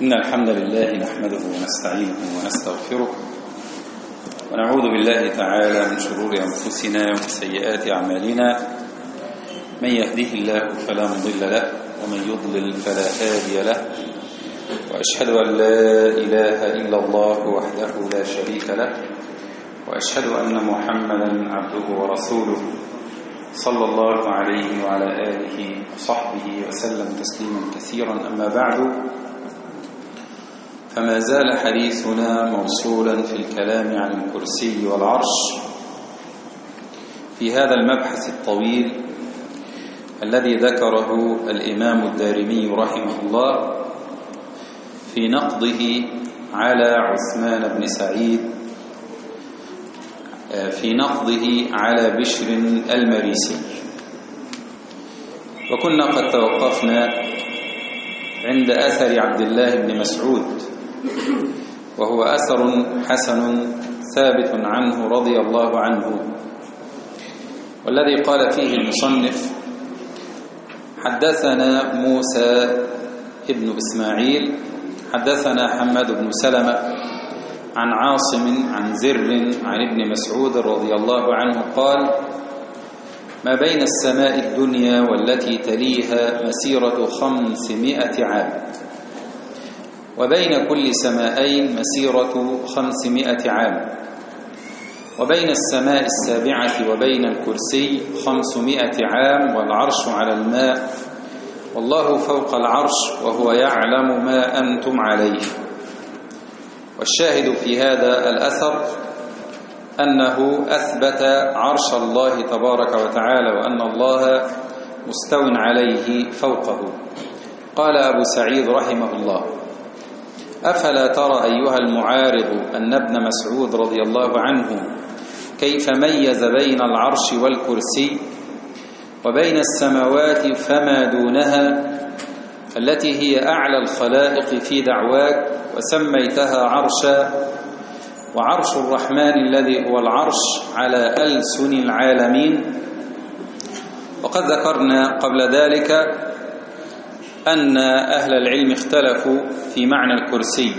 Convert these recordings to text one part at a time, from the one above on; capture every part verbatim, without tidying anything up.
إن الحمد لله نحمده ونستعينه ونستغفره ونعوذ بالله تعالى من شرور أنفسنا ومن سيئات أعمالنا. من يهده الله فلا مضل له ومن يضلل فلا هادي له، وأشهد أن لا إله إلا الله وحده لا شريك له، وأشهد أن محمدا عبده ورسوله صلى الله عليه وعلى آله وصحبه وسلم تسليما كثيرا. أما بعد، فما زال حديثنا موصولا في الكلام عن الكرسي والعرش في هذا المبحث الطويل الذي ذكره الإمام الدارمي رحمه الله في نقضه على عثمان بن سعيد، في نقضه على بشر المريسي. وكنا قد توقفنا عند أثر عبد الله بن مسعود، وهو أثر حسن ثابت عنه رضي الله عنه، والذي قال فيه المصنف: حدثنا موسى ابن إسماعيل حدثنا حماد بن سلمة عن عاصم عن زر عن ابن مسعود رضي الله عنه قال: ما بين السماء الدنيا والتي تليها مسيرة خمسمائة عام، وبين كل سماءين مسيرة خمسمائة عام، وبين السماء السابعة وبين الكرسي خمسمائة عام، والعرش على الماء، والله فوق العرش وهو يعلم ما أنتم عليه. والشاهد في هذا الأثر أنه أثبت عرش الله تبارك وتعالى، وأن الله مستو عليه فوقه. قال أبو سعيد رحمه الله: أفلا ترى أيها المعارض أن ابن مسعود رضي الله عنه كيف ميز بين العرش والكرسي وبين السماوات فما دونها التي هي أعلى الخلائق في دعواك، وسميتها عرشا، وعرش الرحمن الذي هو العرش على ألسن العالمين. وقد ذكرنا قبل ذلك أن أهل العلم اختلفوا في معنى الكرسي،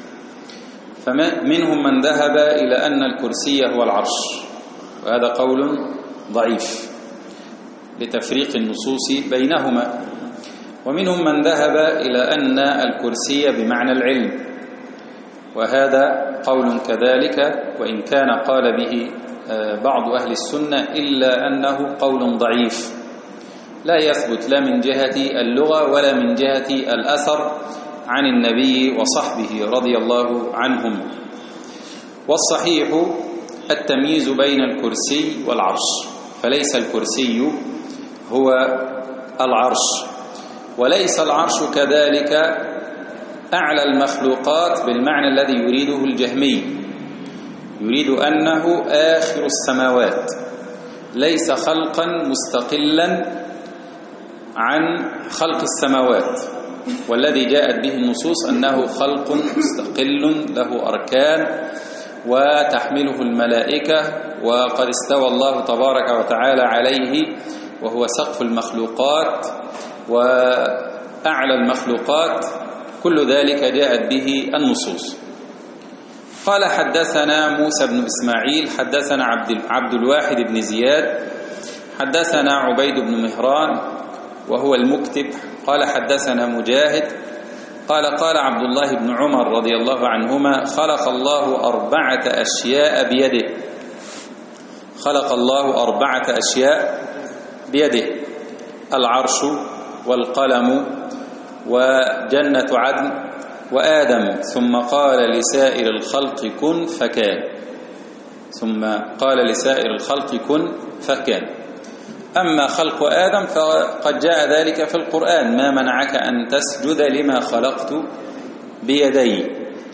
فمنهم من ذهب إلى أن الكرسي هو العرش، وهذا قول ضعيف لتفريق النصوص بينهما. ومنهم من ذهب إلى أن الكرسي بمعنى العلم، وهذا قول كذلك، وإن كان قال به بعض أهل السنة، إلا أنه قول ضعيف لا يثبت لا من جهة اللغة ولا من جهة الأثر عن النبي وصحبه رضي الله عنهم. والصحيح التمييز بين الكرسي والعرش، فليس الكرسي هو العرش، وليس العرش كذلك أعلى المخلوقات بالمعنى الذي يريده الجهمي، يريد أنه آخر السماوات، ليس خلقا مستقلا عن خلق السماوات، والذي جاءت به النصوص أنه خلق مستقل له أركان وتحمله الملائكة، وقد استوى الله تبارك وتعالى عليه، وهو سقف المخلوقات وأعلى المخلوقات. كل ذلك جاءت به النصوص. قال: حدثنا موسى بن إسماعيل حدثنا عبد, عبد الواحد بن زياد حدثنا عبيد بن مهران وهو المكتب قال: حدثنا مجاهد قال: قال عبد الله بن عمر رضي الله عنهما: خلق الله أربعة أشياء بيده، خلق الله أربعة أشياء بيده: العرش والقلم وجنة عدن وآدم، ثم قال لسائر الخلق كن فكان، ثم قال لسائر الخلق كن فكان. أما خلق آدم فقد جاء ذلك في القرآن: ما منعك أن تسجد لما خلقت بيدي.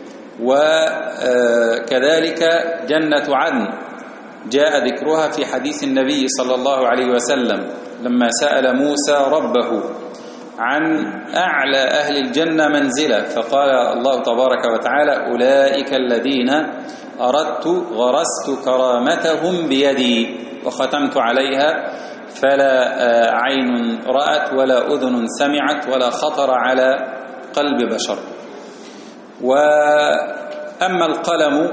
وكذلك جنة عدن جاء ذكرها في حديث النبي صلى الله عليه وسلم لما سأل موسى ربه عن أعلى أهل الجنة منزلة، فقال الله تبارك وتعالى: أولئك الذين أردت غرست كرامتهم بيدي وختمت عليها، فلا عين رأت ولا أذن سمعت ولا خطر على قلب بشر. وأما القلم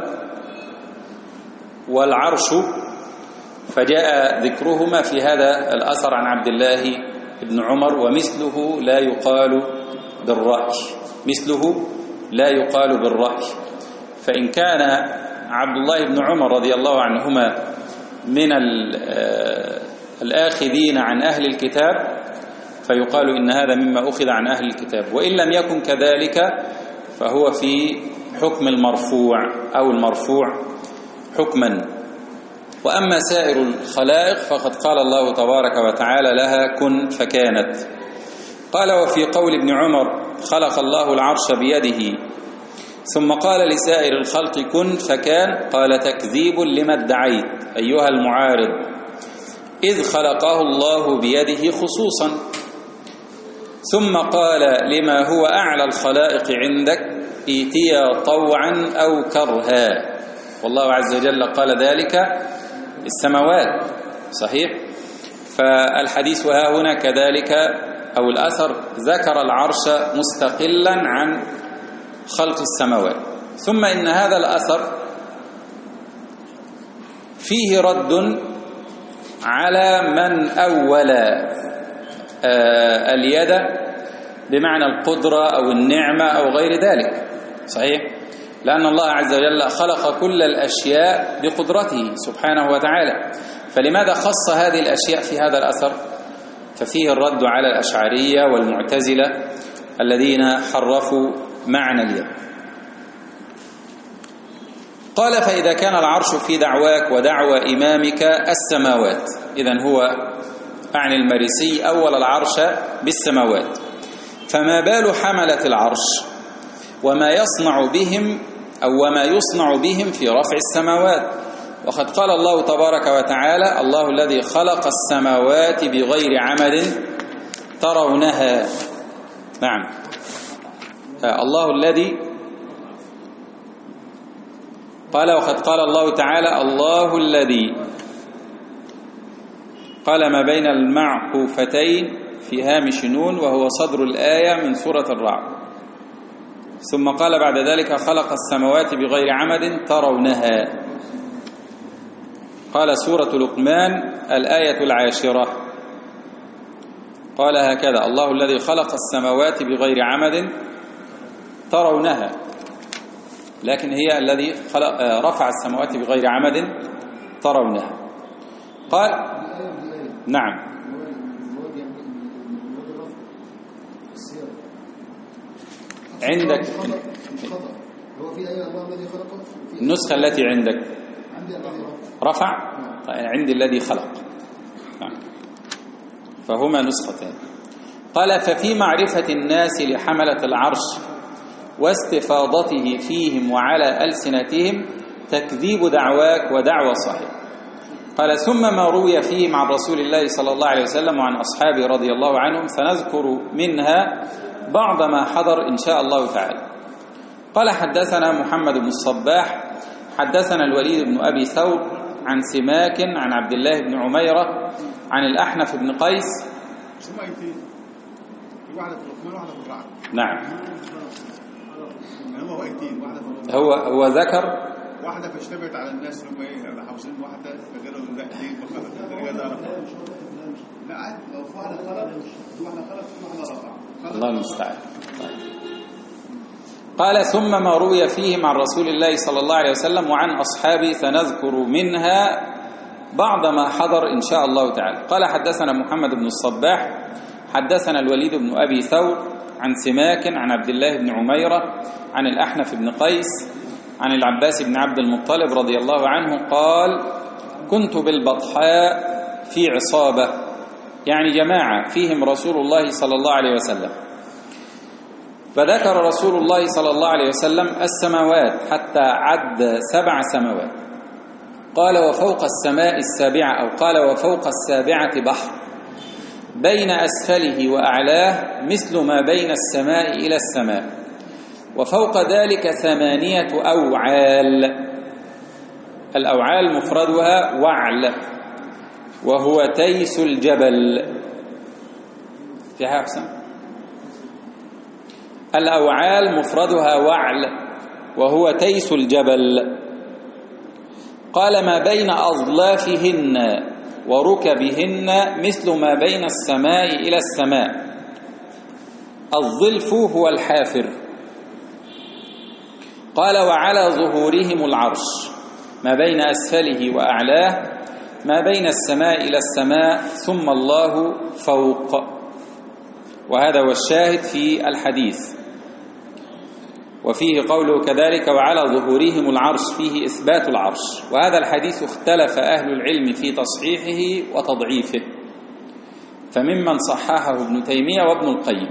والعرش فجاء ذكرهما في هذا الأثر عن عبد الله بن عمر، ومثله لا يقال بالرأي، مثله لا يقال بالرأي. فإن كان عبد الله بن عمر رضي الله عنهما من الآخذين عن أهل الكتاب فيقال إن هذا مما أخذ عن أهل الكتاب، وإن لم يكن كذلك فهو في حكم المرفوع أو المرفوع حكما. وأما سائر الخلائق فقد قال الله تبارك وتعالى لها كن فكانت. قال وفي قول ابن عمر خلق الله العرش بيده ثم قال لسائر الخلق كن فكان، قال تكذيب لما ادعيت أيها المعارض، إذ خلقه الله بيده خصوصا، ثم قال لما هو أعلى الخلائق عندك إيتيا طوعا أو كرها، والله عز وجل قال ذلك السماوات، صحيح. فالحديث ها هنا كذلك أو الأثر ذكر العرش مستقلا عن خلق السماوات. ثم إن هذا الأثر فيه رد على من أول اليد بمعنى القدرة أو النعمة أو غير ذلك، صحيح، لأن الله عز وجل خلق كل الأشياء بقدرته سبحانه وتعالى، فلماذا خص هذه الأشياء في هذا الأثر؟ ففيه الرد على الأشعرية والمعتزلة الذين حرفوا معنى اليد. قال فإذا كان العرش في دعواك ودعوى إمامك السماوات، إذن هو أعني المريسي أول العرش بالسماوات، فما بال حملة العرش وما يصنع بهم أو وما يصنع بهم في رفع السماوات. وقد قال الله تبارك وتعالى الله الذي خلق السماوات بغير عمد ترونها. نعم، الله الذي قال وقد قال الله تعالى الله الذي قال ما بين المعكوفتين في هامش نون وهو صدر الآية من سورة الرعد. ثم قال بعد ذلك خلق السماوات بغير عمد ترونها. قال سورة لقمان الآية العاشرة قال هكذا الله الذي خلق السماوات بغير عمد ترونها، لكن هي الذي خلق رفع السماوات بغير عمد ترونها. قال نعم عندك النسخة التي عندك رفع، عندي الذي خلق، فهما نسختان. قال ففي معرفة الناس لحملة العرش واستفاضته فيهم وعلى ألسنتهم تكذيب دعواك ودعوى صحيح. قال ثم ما روي فيهم عن رسول الله صلى الله عليه وسلم وعن أصحابه رضي الله عنهم سنذكر منها بعض ما حضر إن شاء الله تعالى. قال حدثنا محمد بن الصباح حدثنا الوليد بن أبي ثور عن سماك عن عبد الله بن عميرة عن الأحنف بن قيس. نعم هو هو ذكر واحدة فاشتبهت على الناس اللي هم ايه حافظين واحدة فقالوا ده دي لا عادي لو في واحدة خلق في واحدة خلق في واحدة رفع الله المستعان. قال ثم ما روي فيهم عن رسول الله صلى الله عليه وسلم وعن أصحابه سنذكر منها بعض ما حضر إن شاء الله تعالى. قال حدثنا محمد بن الصباح حدثنا الوليد بن أبي ثور عن سماك عن عبد الله بن عميرة عن الأحنف بن قيس عن العباس بن عبد المطلب رضي الله عنه قال كنت بالبطحاء في عصابة، يعني جماعة فيهم رسول الله صلى الله عليه وسلم، فذكر رسول الله صلى الله عليه وسلم السماوات حتى عد سبع سماوات. قال وفوق السماء السابعة أو قال وفوق السابعة بحر بين أسفله وأعلاه مثل ما بين السماء إلى السماء، وفوق ذلك ثمانية أوعال، الأوعال مفردها وعل وهو تيس الجبل. في حسن الأوعال مفردها وعل وهو تيس الجبل. قال ما بين أظلافهن وركبهن مثل ما بين السماء إلى السماء. الظلف هو الحافر. قال وعلى ظهورهم العرش ما بين أسفله وأعلاه ما بين السماء إلى السماء ثم الله فوق. وهذا هو الشاهد في الحديث. وفيه قوله كذلك وعلى ظهورهم العرش فيه إثبات العرش. وهذا الحديث اختلف أهل العلم في تصحيحه وتضعيفه، فممن صححه ابن تيمية وابن القيم،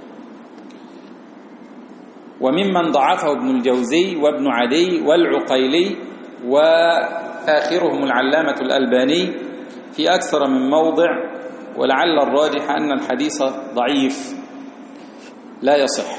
وممن ضعفه ابن الجوزي وابن عدي والعقيلي، وآخرهم العلامة الألباني في أكثر من موضع. ولعل الراجح أن الحديث ضعيف لا يصح.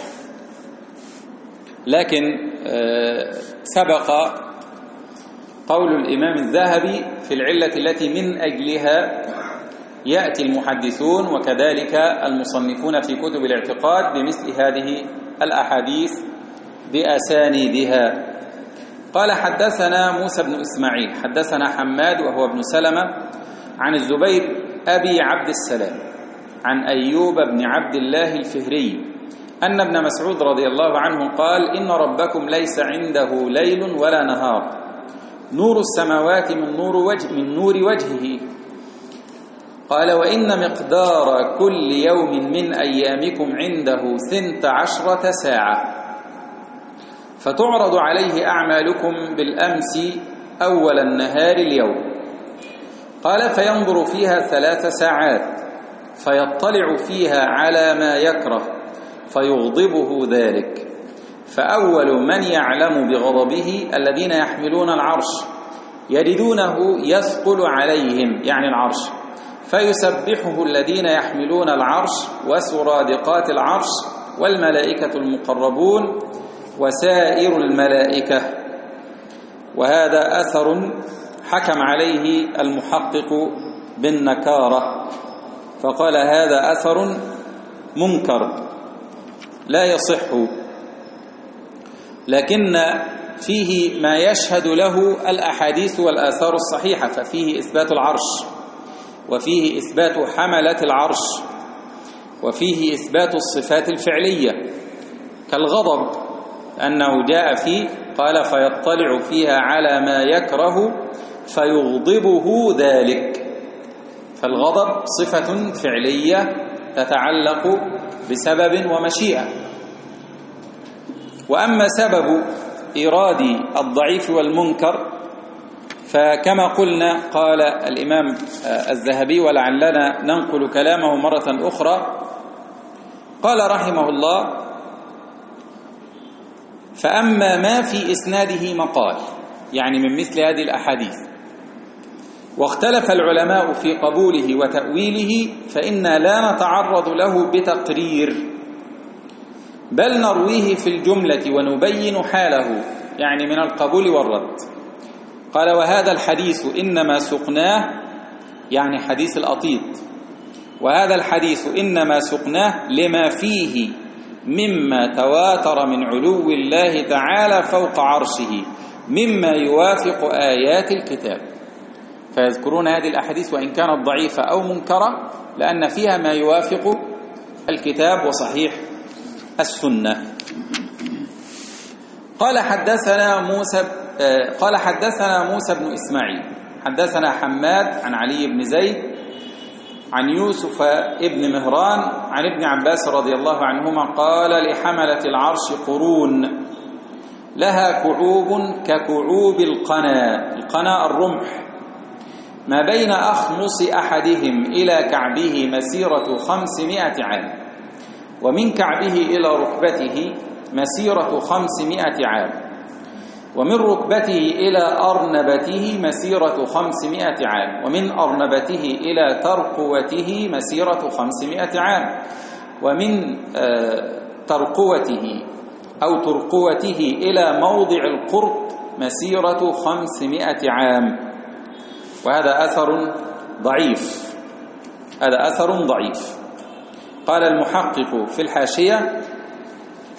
لكن سبق قول الإمام الذهبي في العلة التي من أجلها يأتي المحدثون وكذلك المصنفون في كتب الاعتقاد بمثل هذه الأحاديث بأسانيدها. قال حدثنا موسى بن إسماعيل حدثنا حماد وهو ابن سلمة عن الزبير أبي عبد السلام عن أيوب بن عبد الله الفهري أن ابن مسعود رضي الله عنه قال إن ربكم ليس عنده ليل ولا نهار، نور السماوات من نور وجه من نور وجهه. قال وإن مقدار كل يوم من أيامكم عنده ثنت عشرة ساعة، فتعرض عليه أعمالكم بالأمس أول النهار اليوم. قال فينظر فيها ثلاث ساعات فيطلع فيها على ما يكره فيغضبه ذلك، فأول من يعلم بغضبه الذين يحملون العرش يجدونه يثقل عليهم يعني العرش، فيسبحه الذين يحملون العرش وسرادقات العرش والملائكة المقربون وسائر الملائكة. وهذا أثر حكم عليه المحقق بالنكارة، فقال هذا أثر منكر لا يصح، لكن فيه ما يشهد له الأحاديث والآثار الصحيحة، ففيه إثبات العرش، وفيه إثبات حملة العرش، وفيه إثبات الصفات الفعلية كالغضب، أنه جاء فيه قال فيطلع فيها على ما يكره فيغضبه ذلك. فالغضب صفة فعلية تتعلق بسبب ومشيئة. وأما سبب إيراد الضعيف والمنكر فكما قلنا قال الإمام الذهبي، ولعلنا ننقل كلامه مرة أخرى، قال رحمه الله فأما ما في إسناده مقال، يعني من مثل هذه الأحاديث، واختلف العلماء في قبوله وتأويله، فإنا لا نتعرض له بتقرير، بل نرويه في الجملة ونبين حاله، يعني من القبول والرد. قال وهذا الحديث إنما سقناه، يعني حديث الأطيط، وهذا الحديث إنما سقناه لما فيه مما تواتر من علو الله تعالى فوق عرشه مما يوافق آيات الكتاب. فيذكرون هذه الأحاديث وإن كانت ضعيفة أو منكرة لأن فيها ما يوافق الكتاب وصحيح السنة. قال حدثنا موسى قال حدثنا موسى بن إسماعيل حدثنا حماد عن علي بن زيد عن يوسف ابن مهران عن ابن عباس رضي الله عنهما قال لحملة العرش قرون لها كعوب ككعوب القنا، القنا الرمح، ما بين أخمص أحدهم إلى كعبه مسيرة خمسمائة عام، ومن كعبه إلى ركبته مسيرة خمسمائة عام، ومن ركبته إلى أرنبته مسيرة خمسمائة عام، ومن أرنبته إلى ترقوته مسيرة خمسمائة عام، ومن ترقوته أو ترقوته إلى موضع القرط مسيرة خمسمائة عام. وهذا أثر ضعيف، هذا أثر ضعيف. قال المحقق في الحاشية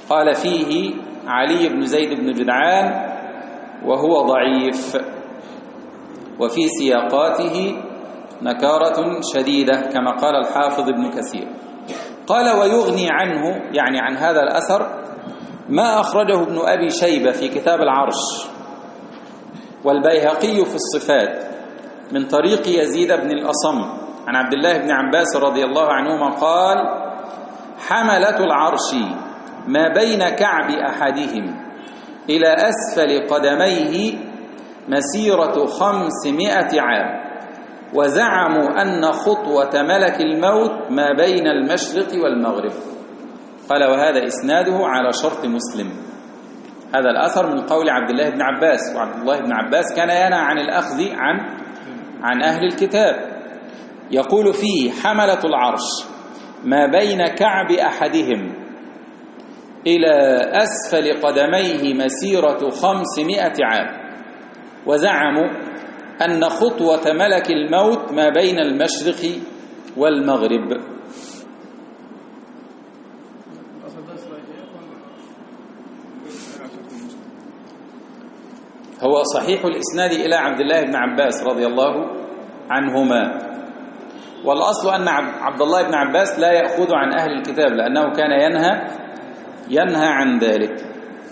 قال فيه علي بن زيد بن جدعان وهو ضعيف، وفي سياقاته نكارة شديدة كما قال الحافظ ابن كثير. قال ويغني عنه، يعني عن هذا الأثر، ما أخرجه ابن أبي شيبة في كتاب العرش والبيهقي في الصفات من طريق يزيد بن الأصم عن عبد الله بن عباس رضي الله عنهما قال حملة العرش ما بين كعب أحدهم إلى أسفل قدميه مسيرة خمسمائة عام، وزعموا أن خطوة ملك الموت ما بين المشرق والمغرب. قال وهذا إسناده على شرط مسلم. هذا الأثر من قول عبد الله بن عباس، وعبد الله بن عباس كان ينهى عن الأخذ عن عن أهل الكتاب. يقول فيه حملة العرش ما بين كعب أحدهم إلى أسفل قدميه مسيرة خمسمائة عام، وزعموا أن خطوة ملك الموت ما بين المشرق والمغرب. هو صحيح الإسناد إلى عبد الله بن عباس رضي الله عنهما، والأصل أن عبد الله بن عباس لا يأخذ عن أهل الكتاب لأنه كان ينهى ينهى عن ذلك.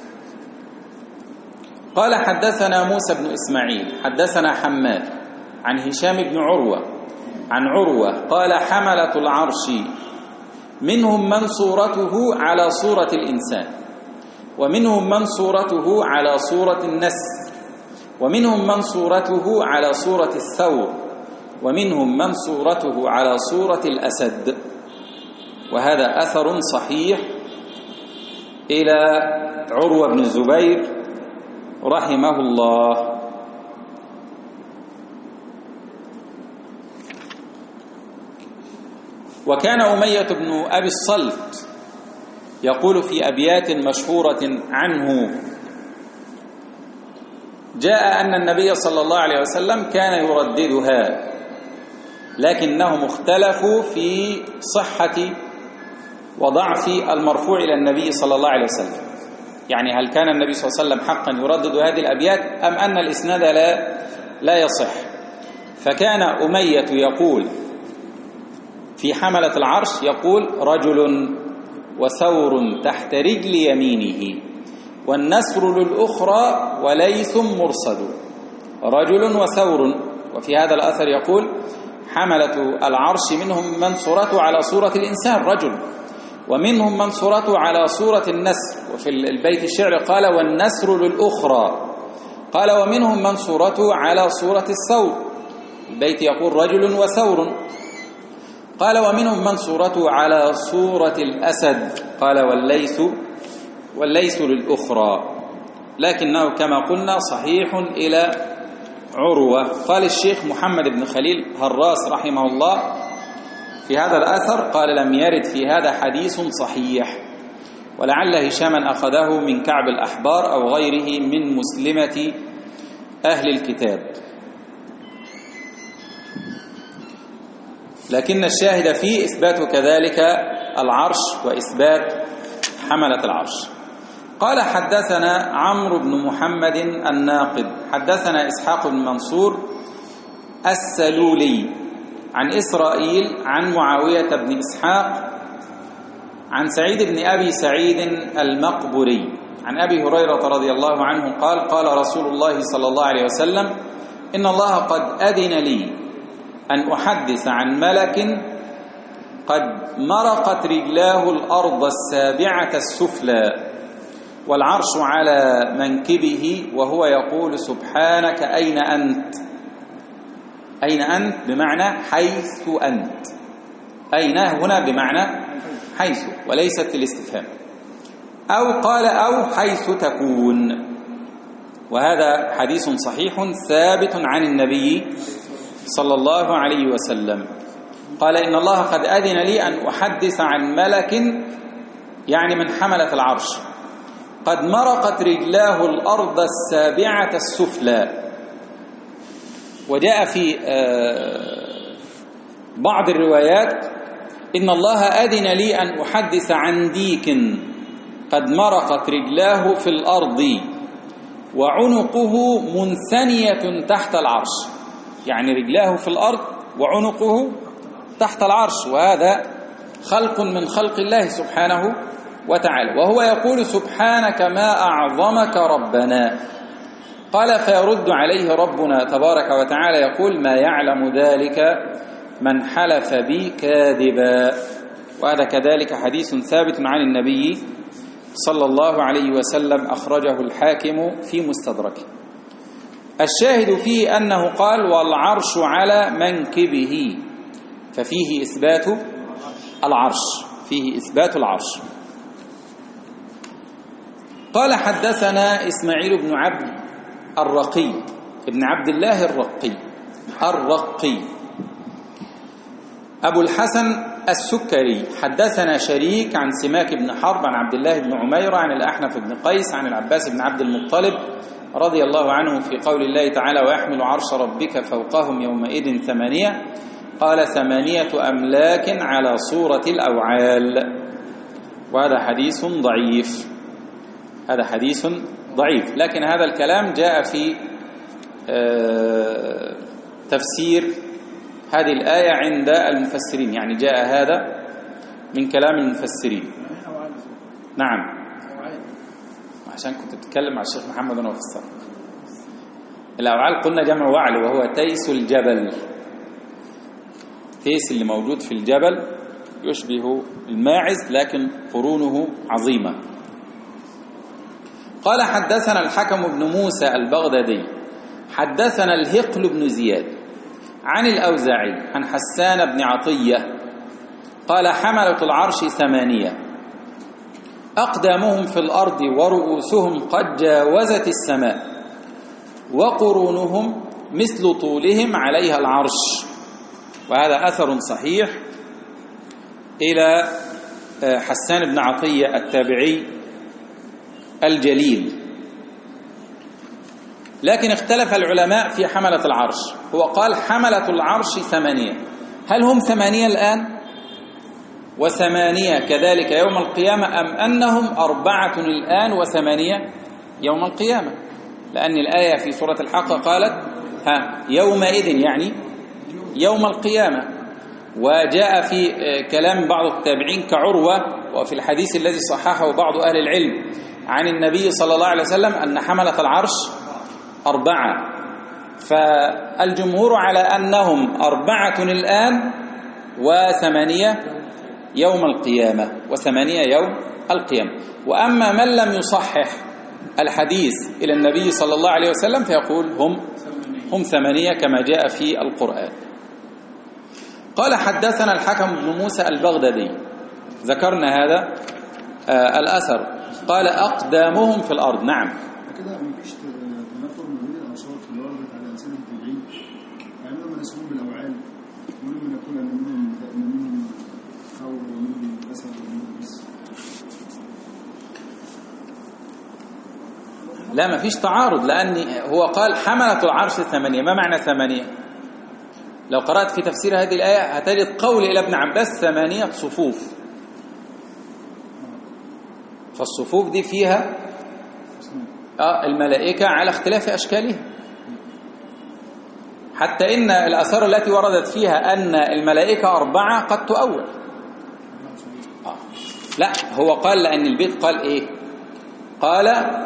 قال حدثنا موسى بن إسماعيل حدثنا حماد عن هشام بن عروة عن عروة قال حملة العرش منهم من صورته على صورة الإنسان، ومنهم من صورته على صورة النسر، ومنهم من صورته على صورة الثور، ومنهم من صورته على صورة الأسد. وهذا أثر صحيح إلى عروة بن الزبير رحمه الله. وكان أمية بن أبي الصلت يقول في أبيات مشهورة عنه جاء أن النبي صلى الله عليه وسلم كان يرددها، لكنهم اختلفوا في صحة وضعف المرفوع إلى النبي صلى الله عليه وسلم، يعني هل كان النبي صلى الله عليه وسلم حقا يردد هذه الأبيات أم أن الإسناد لا لا يصح. فكان أمية يقول في حملة العرش يقول رجل وثور تحت رجل يمينه والنسر للأخرى وليث مرصد. رجل وثور. وفي هذا الأثر يقول حملة العرش منهم من صورته على صورة الإنسان رجل، ومنهم من صورته على صورة النسر. وفي البيت الشعر قال والنسر للأخرى، قال ومنهم من صورته على صورة الثور. البيت يقول رجل وثور. قال ومنهم من صورته على صورة الأسد، قال والليث والليث للأخرى. لكنه كما قلنا صحيح إلى عروة. قال الشيخ محمد بن خليل هراس رحمه الله في هذا الأثر قال لم يرد في هذا حديث صحيح، ولعل هشاما أخذه من كعب الأحبار أو غيره من مسلمة أهل الكتاب. لكن الشاهد فيه إثبات كذلك العرش وإثبات حملة العرش. قال حدثنا عمرو بن محمد الناقد حدثنا إسحاق بن منصور السلولي عن إسرائيل عن معاوية بن إسحاق عن سعيد بن أبي سعيد المقبري عن أبي هريرة رضي الله عنه قال قال رسول الله صلى الله عليه وسلم إن الله قد أذن لي أن أحدث عن ملك قد مرقت رجلاه الأرض السابعة السفلى والعرش على منكبه وهو يقول سبحانك أين أنت. أين أنت بمعنى حيث أنت. أين هنا بمعنى حيث وليست الاستفهام. أو قال أو حيث تكون. وهذا حديث صحيح ثابت عن النبي صلى الله عليه وسلم قال إن الله قد أذن لي أن أحدث عن ملك يعني من حملة العرش قد مرقت رجلاه الأرض السابعة السفلى. وجاء في بعض الروايات إن الله أذن لي أن أحدث عن ديك قد مرقت رجلاه في الأرض وعنقه منثنية تحت العرش، يعني رجلاه في الأرض وعنقه تحت العرش، وهذا خلق من خلق الله سبحانه وتعالى. وهو يقول سبحانك ما أعظمك ربنا. قال فيرد عليه ربنا تبارك وتعالى يقول ما يعلم ذلك من حلف بي كاذبا. وهذا كذلك حديث ثابت عن النبي صلى الله عليه وسلم، أخرجه الحاكم في مستدركه. الشاهد فيه أنه قال والعرش على منكبه، ففيه إثبات العرش، فيه إثبات العرش. قال حدثنا إسماعيل بن عبد الرقي ابن عبد الله الرقي الرقي أبو الحسن السكري. حدثنا شريك عن سماك بن حرب عن عبد الله بن عمير عن الأحنف بن قيس عن العباس بن عبد المطلب رضي الله عنه في قول الله تعالى ويحمل عرش ربك فوقهم يومئذ ثمانية، قال ثمانية أملاك على صورة الأوعال. وهذا حديث ضعيف، هذا حديث ضعيف، لكن هذا الكلام جاء في تفسير هذه الآية عند المفسرين، يعني جاء هذا من كلام المفسرين. نعم، عشان كنت بتكلم مع الشيخ محمد وانا في الصف. الأوعال قلنا جمع وعل، وهو تيس الجبل. تيس اللي موجود في الجبل يشبه الماعز لكن قرونه عظيمة. قال حدثنا الحكم بن موسى البغدادي حدثنا الهقل بن زياد عن الأوزاعي عن حسان بن عطية قال حملة العرش ثمانية أقدامهم في الأرض ورؤوسهم قد جاوزت السماء وقرونهم مثل طولهم عليها العرش. وهذا أثر صحيح إلى حسان بن عطية التابعي الجليل. لكن اختلف العلماء في حملة العرش. هو قال حملة العرش ثمانية، هل هم ثمانية الآن وثمانية كذلك يوم القيامة، أم أنهم أربعة الآن وثمانية يوم القيامة؟ لأن الآية في سورة الحق قالت ها يومئذ يعني يوم القيامة. وجاء في كلام بعض التابعين كعروة وفي الحديث الذي صححه بعض أهل العلم عن النبي صلى الله عليه وسلم أن حملة العرش أربعة. فالجمهور على أنهم أربعة الآن وثمانية يوم القيامة، وثمانية يوم القيامة. وأما من لم يصحح الحديث إلى النبي صلى الله عليه وسلم فيقول هم هم ثمانية كما جاء في القرآن. قال حدثنا الحكم بن موسى البغدادي، ذكرنا هذا آه الأثر، قال أقدامهم في الأرض. نعم، كده مفيش تنافر ما بين الأنصار في الأرض على ألسنة التابعين، يعني لما نسبهم بالأوعال ولما نقول أن منهم منهم ثور ومنهم أسد ومنهم بس. لا، ما فيش تعارض، لأن هو قال حملة العرش ثمانية. ما معنى ثمانية؟ لو قرأت في تفسير هذه الآية هتجد قول إلى ابن عباس ثمانية صفوف، فالصفوف دي فيها الملائكة على اختلاف أشكالها، حتى إن الآثار التي وردت فيها أن الملائكة أربعة قد تؤول. آه. لا، هو قال لأن البيت قال إيه؟ قال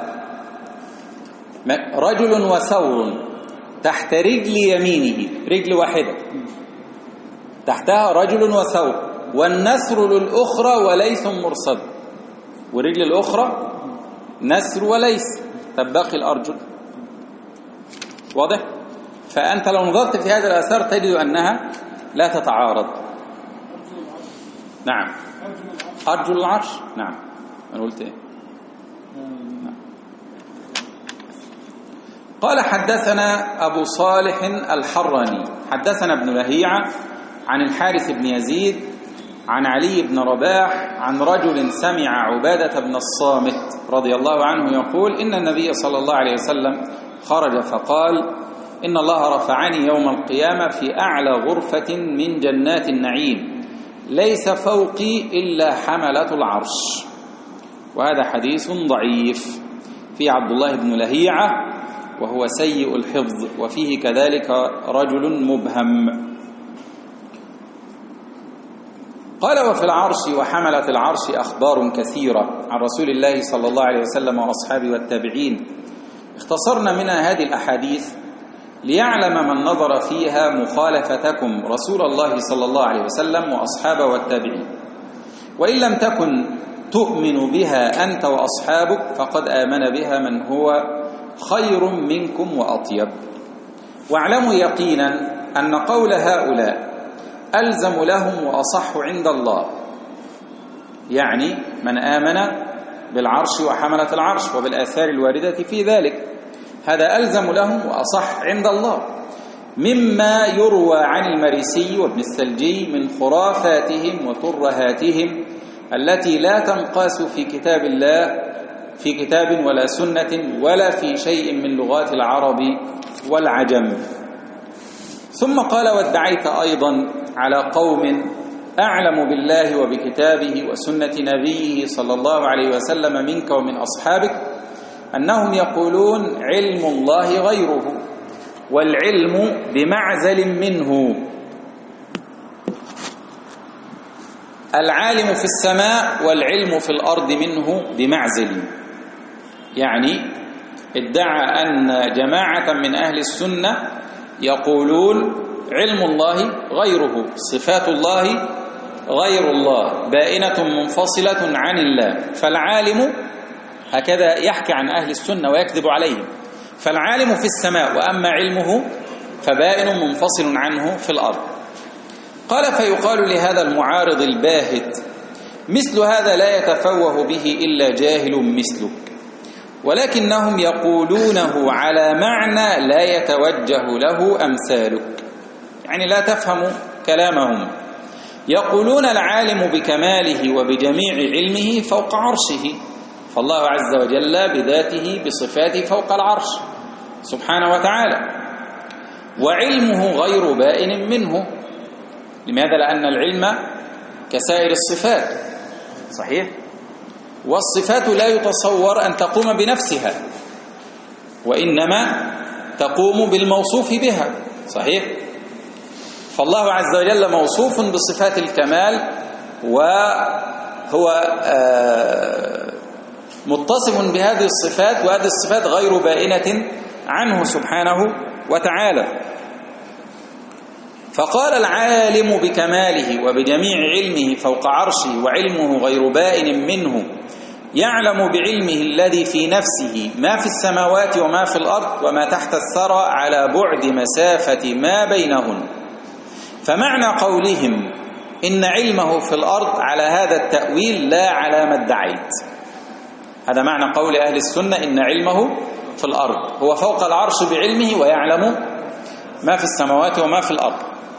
رجل وثور تحت رجل يمينه، رجل واحدة تحتها رجل وثور، والنسر للأخرى وليس مرصد، والرجل الأخرى نسر وليس، تباقي الأرجل. واضح؟ فأنت لو نظرت في هذه الآثار تجد أنها لا تتعارض. نعم، أرجل العرش. نعم، أنا قلت إيه؟ نعم. قال حدثنا أبو صالح الحراني حدثنا ابن لهيعة عن الحارث بن يزيد عن علي بن رباح عن رجل سمع عبادة بن الصامت رضي الله عنه يقول إن النبي صلى الله عليه وسلم خرج فقال إن الله رفعني يوم القيامة في أعلى غرفة من جنات النعيم، ليس فوقي إلا حملة العرش، وهذا حديث ضعيف، في عبد الله بن لهيعة وهو سيء الحفظ، وفيه كذلك رجل مبهم. قال: وفي العرش وحملة العرش أخبار كثيرة عن رسول الله صلى الله عليه وسلم وأصحابه والتابعين، اختصرنا منها هذه الأحاديث ليعلم من نظر فيها مخالفتكم رسول الله صلى الله عليه وسلم وأصحابه والتابعين، وإن لم تكن تؤمن بها أنت وأصحابك فقد آمن بها من هو خير منكم وأطيب. واعلموا يقينا أن قول هؤلاء ألزم لهم وأصح عند الله، يعني من آمن بالعرش وحملة العرش وبالآثار الواردة في ذلك، هذا ألزم لهم وأصح عند الله مما يروى عن المريسي وابن الثلجي من خرافاتهم وترهاتهم التي لا تنقاس في كتاب الله في كتاب ولا سنة ولا في شيء من لغات العرب والعجم. ثم قال: وادعيت أيضا على قوم أعلم بالله وبكتابه وسنة نبيه صلى الله عليه وسلم منك ومن أصحابك أنهم يقولون علم الله غيره، والعلم بمعزل منه. العالم في السماء والعلم في الأرض منه بمعزل. يعني ادعى أن جماعة من أهل السنة يقولون علم الله غيره، صفات الله غير الله، بائنة منفصلة عن الله. فالعالم هكذا يحكي عن أهل السنة ويكذب عليهم، فالعالم في السماء وأما علمه فبائن منفصل عنه في الأرض. قال: فيقال لهذا المعارض الباهت مثل هذا لا يتفوه به إلا جاهل مثلك، ولكنهم يقولونه على معنى لا يتوجه له أمثالك، يعني لا تفهم كلامهم. يقولون العالم بكماله وبجميع علمه فوق عرشه، فالله عز وجل بذاته بصفاته فوق العرش سبحانه وتعالى، وعلمه غير بائن منه. لماذا؟ لأن العلم كسائر الصفات، صحيح؟ والصفات لا يتصور أن تقوم بنفسها، وإنما تقوم بالموصوف بها، صحيح؟ فالله عز وجل موصوف بصفات الكمال، وهو متصف بهذه الصفات، وهذه الصفات غير بائنة عنه سبحانه وتعالى. فقال: العالم بكماله وبجميع علمه فوق عرشه وعلمه غير بائن منه، يعلم بعلمه الذي في نفسه ما في السماوات وما في الأرض وما تحت الثرى على بعد مسافة ما بينهن. فمعنى قولهم إن علمه في الأرض على هذا التأويل لا على ما ادعيت. هذا معنى قول أهل السنة إن علمه في الأرض، هو فوق العرش بعلمه ويعلم ما في السماوات وما في الأرض.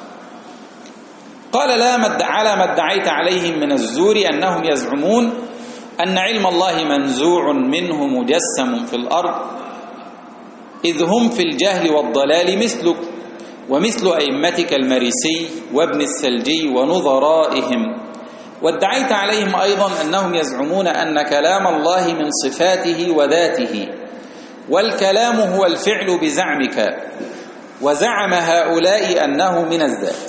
قال: لا على ما ادعيت عليهم من الزور أنهم يزعمون أن علم الله منزوع منه مجسم في الأرض، إذ هم في الجهل والضلال مثلك ومثل أئمتك المريسي وابن الثلجي ونظرائهم. وادعيت عليهم أيضا أنهم يزعمون أن كلام الله من صفاته وذاته، والكلام هو الفعل بزعمك، وزعم هؤلاء أنه من الذات.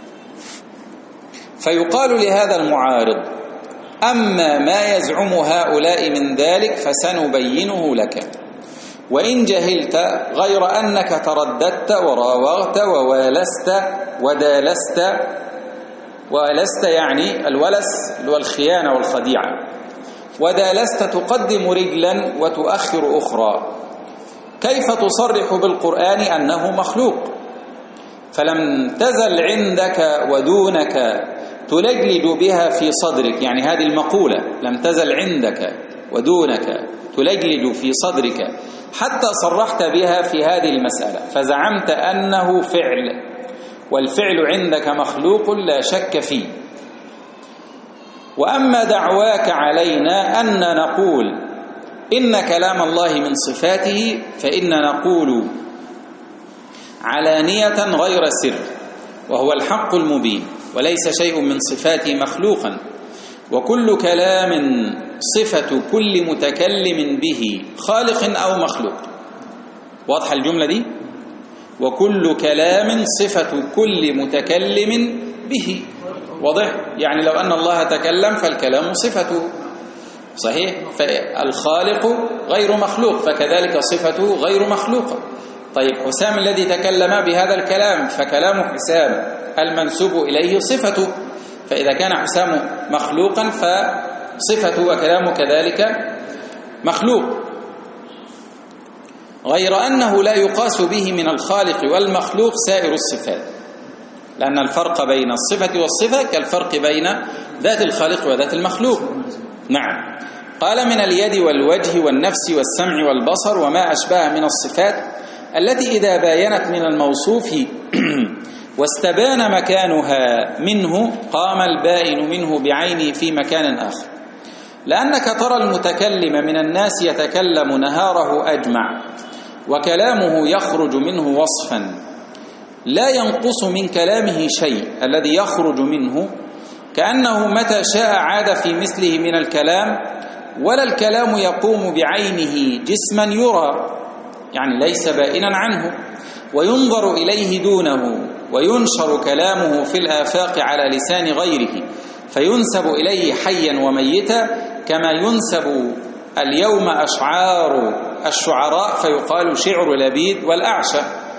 فيقال لهذا المعارض: أما ما يزعم هؤلاء من ذلك فسنبينه لك، وإن جهلت غير أنك ترددت وراوغت ووالست ودالست. والست يعني الولس اللي هو الخيانة والخديعة، ودالست تقدم رجلا وتؤخر أخرى. كيف تصرح بالقرآن أنه مخلوق؟ فلم تزل عندك ودونك تلجلج بها في صدرك، يعني هذه المقولة لم تزل عندك ودونك تلجلج في صدرك حتى صرحت بها في هذه المسألة، فزعمت أنه فعل، والفعل عندك مخلوق لا شك فيه. وأما دعواك علينا أن نقول إن كلام الله من صفاته فإن نقول علانية غير سر، وهو الحق المبين، وليس شيء من صفاته مخلوقا. وكل كلام صفة كل متكلم به خالق أو مخلوق. واضحة الجملة دي؟ وكل كلام صفة كل متكلم به. واضح؟ يعني لو أن الله تكلم فالكلام صفته صحيح، فالخالق غير مخلوق فكذلك صفته غير مخلوقة. طيب حسام الذي تكلم بهذا الكلام فكلام حسام المنسوب إليه صفته، فإذا كان حسام مخلوقا فصفته وكلامه كذلك مخلوق، غير أنه لا يقاس به من الخالق والمخلوق سائر الصفات، لأن الفرق بين الصفة والصفة كالفرق بين ذات الخالق وذات المخلوق. نعم. قال من اليد والوجه والنفس والسمع والبصر وما أشبه من الصفات التي إذا باينت من الموصوف واستبان مكانها منه قام البائن منه بعينه في مكان آخر، لأنك ترى المتكلم من الناس يتكلم نهاره أجمع وكلامه يخرج منه وصفا لا ينقص من كلامه شيء الذي يخرج منه، كأنه متى شاء عاد في مثله من الكلام، ولا الكلام يقوم بعينه جسما يرى يعني ليس بائنا عنه وينظر إليه دونه، وينشر كلامه في الآفاق على لسان غيره فينسب إليه حيا وميتا، كما ينسب اليوم أشعار الشعراء فيقال شعر لبيد والأعشى.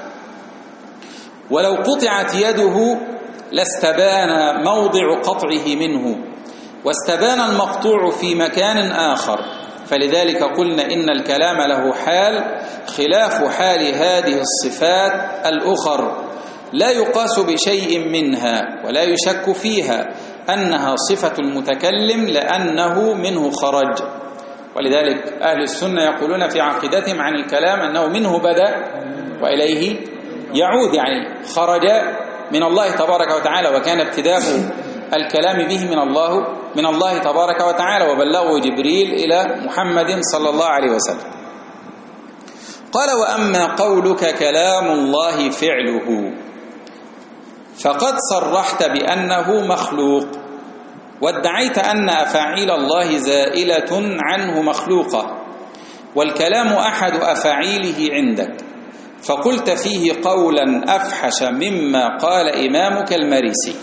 ولو قطعت يده لاستبان موضع قطعه منه، واستبان المقطوع في مكان آخر، فلذلك قلنا إن الكلام له حال خلاف حال هذه الصفات الأخر، لا يقاس بشيء منها ولا يشك فيها أنها صفة المتكلم لأنه منه خرج. ولذلك أهل السنة يقولون في عقيدتهم عن الكلام أنه منه بدأ وإليه يعود، يعني خرج من الله تبارك وتعالى، وكان ابتداء الكلام به من الله من الله تبارك وتعالى، وبلغه جبريل إلى محمد صلى الله عليه وسلم. قال وأما قولك كلام الله فعله فقد صرحت بأنه مخلوق، وادعيت أن أفاعيل الله زائلة عنه مخلوقة، والكلام أحد أفاعيله عندك، فقلت فيه قولا أفحش مما قال إمامك المريسي.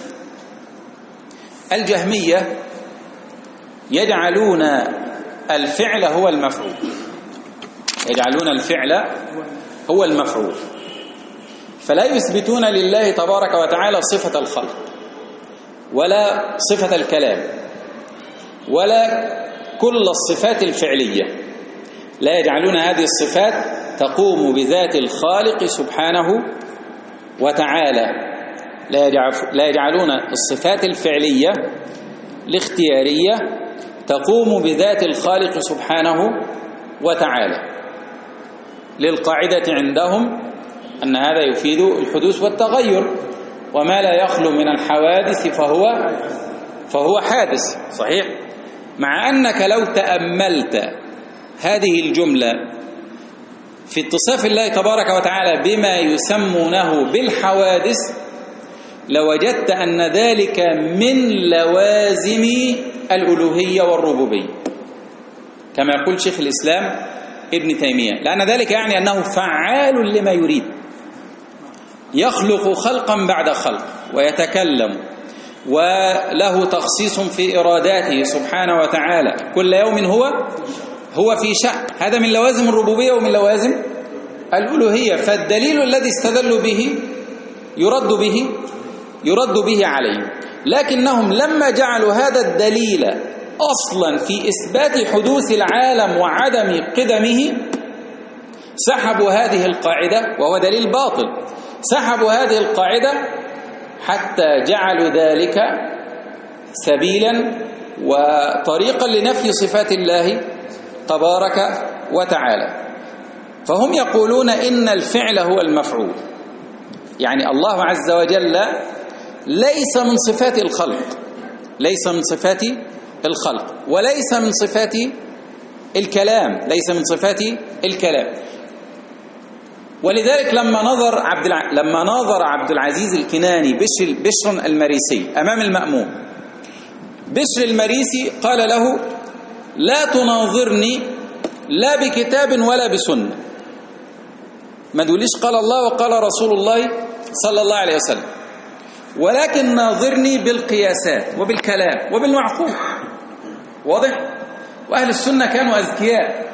الجهمية يجعلون الفعل هو المفعول، يجعلون الفعل هو المفعول، فلا يثبتون لله تبارك وتعالى صفة الخلق ولا صفة الكلام ولا كل الصفات الفعلية، لا يجعلون هذه الصفات تقوم بذات الخالق سبحانه وتعالى، لا يجعلون الصفات الفعلية الاختيارية تقوم بذات الخالق سبحانه وتعالى، للقاعدة عندهم أن هذا يفيد الحدوث والتغير، وما لا يخلو من الحوادث فهو فهو حادث صحيح. مع أنك لو تأملت هذه الجملة في اتصاف الله تبارك وتعالى بما يسمونه بالحوادث لوجدت أن ذلك من لوازم الألوهية والربوبية، كما يقول شيخ الإسلام ابن تيمية، لأن ذلك يعني أنه فعال لما يريد، يخلق خلقا بعد خلق ويتكلم وله تخصيص في إراداته سبحانه وتعالى، كل يوم هو هو في شأن، هذا من لوازم الربوبية ومن لوازم الألوهية. فالدليل الذي استدلوا به يرد به يرد به عليه، لكنهم لما جعلوا هذا الدليل أصلا في إثبات حدوث العالم وعدم قدمه سحبوا هذه القاعدة، وهو دليل باطل، سحبوا هذه القاعدة حتى جعلوا ذلك سبيلا وطريقا لنفي صفات الله تبارك وتعالى. فهم يقولون إن الفعل هو المفعول، يعني الله عز وجل ليس من صفات الخلق، ليس من صفات الخلق وليس من صفات الكلام، ليس من صفات الكلام. ولذلك لما نظر عبد الع... لما نظر عبد العزيز الكناني بشر بشر المريسي أمام المأموم بشر المريسي قال له لا تناظرني لا بكتاب ولا بسنة، ما تقوليش قال الله وقال رسول الله صلى الله عليه وسلم، ولكن ناظرني بالقياسات وبالكلام وبالمعقول. واضح؟ وأهل السنة كانوا أذكياء.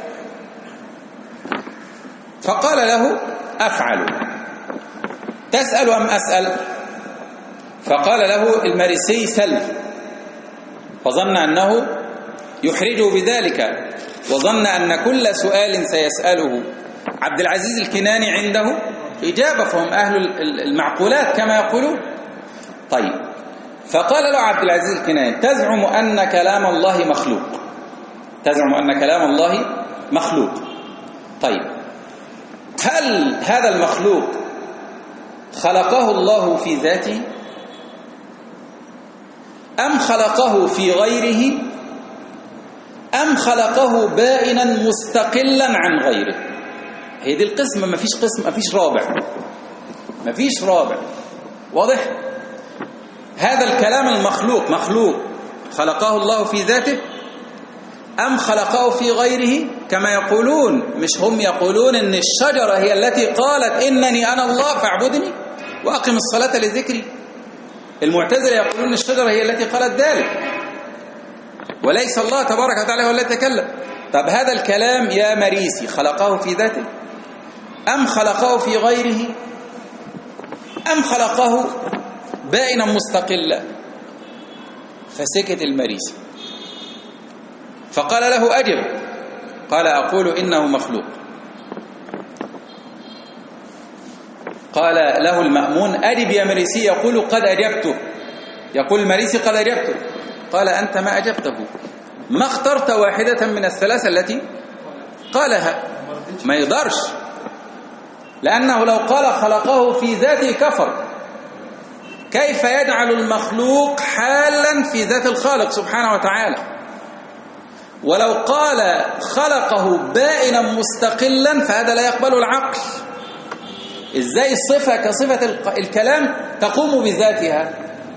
فقال له أفعل، تسأل أم أسأل؟ فقال له المريسي سل، فظن أنه يحرجه بذلك، وظن أن كل سؤال سيسأله عبد العزيز الكناني عنده إجابة، فهم أهل المعقولات كما يقولون. طيب، فقال له عبد العزيز الكناني تزعم أن كلام الله مخلوق، تزعم أن كلام الله مخلوق. طيب، هل هذا المخلوق خلقه الله في ذاته أم خلقه في غيره أم خلقه بائنا مستقلا عن غيره؟ هي دي القسمة، ما فيش قسم، ما فيش رابع، ما فيش رابع. واضح؟ هذا الكلام المخلوق مخلوق خلقه الله في ذاته أم خلقه في غيره؟ كما يقولون، مش هم يقولون إن الشجرة هي التي قالت إنني أنا الله فاعبدني وأقم الصلاة لذكري. المعتزلة يقولون الشجرة هي التي قالت ذلك وليس الله تبارك وتعالى هو الذي تكلم. طب هذا الكلام يا مريسي خلقه في ذاته أم خلقه في غيره أم خلقه بائنا مستقلا؟ فسكت المريسي، فقال له أجب. قال أقول إنه مخلوق. قال له المأمون أجب يا مريسي، يقول قد أجبته، يقول المريسي قد أجبته. قال أنت ما أجبته، ما اخترت واحدة من الثلاثة التي قالها، ما يقدرش، لأنه لو قال خلقه في ذاته كفر. كيف يجعل المخلوق حالا في ذات الخالق سبحانه وتعالى؟ ولو قال خلقه بائنا مستقلا فهذا لا يقبل العقل. إزاي الصفة كصفة الكلام تقوم بذاتها؟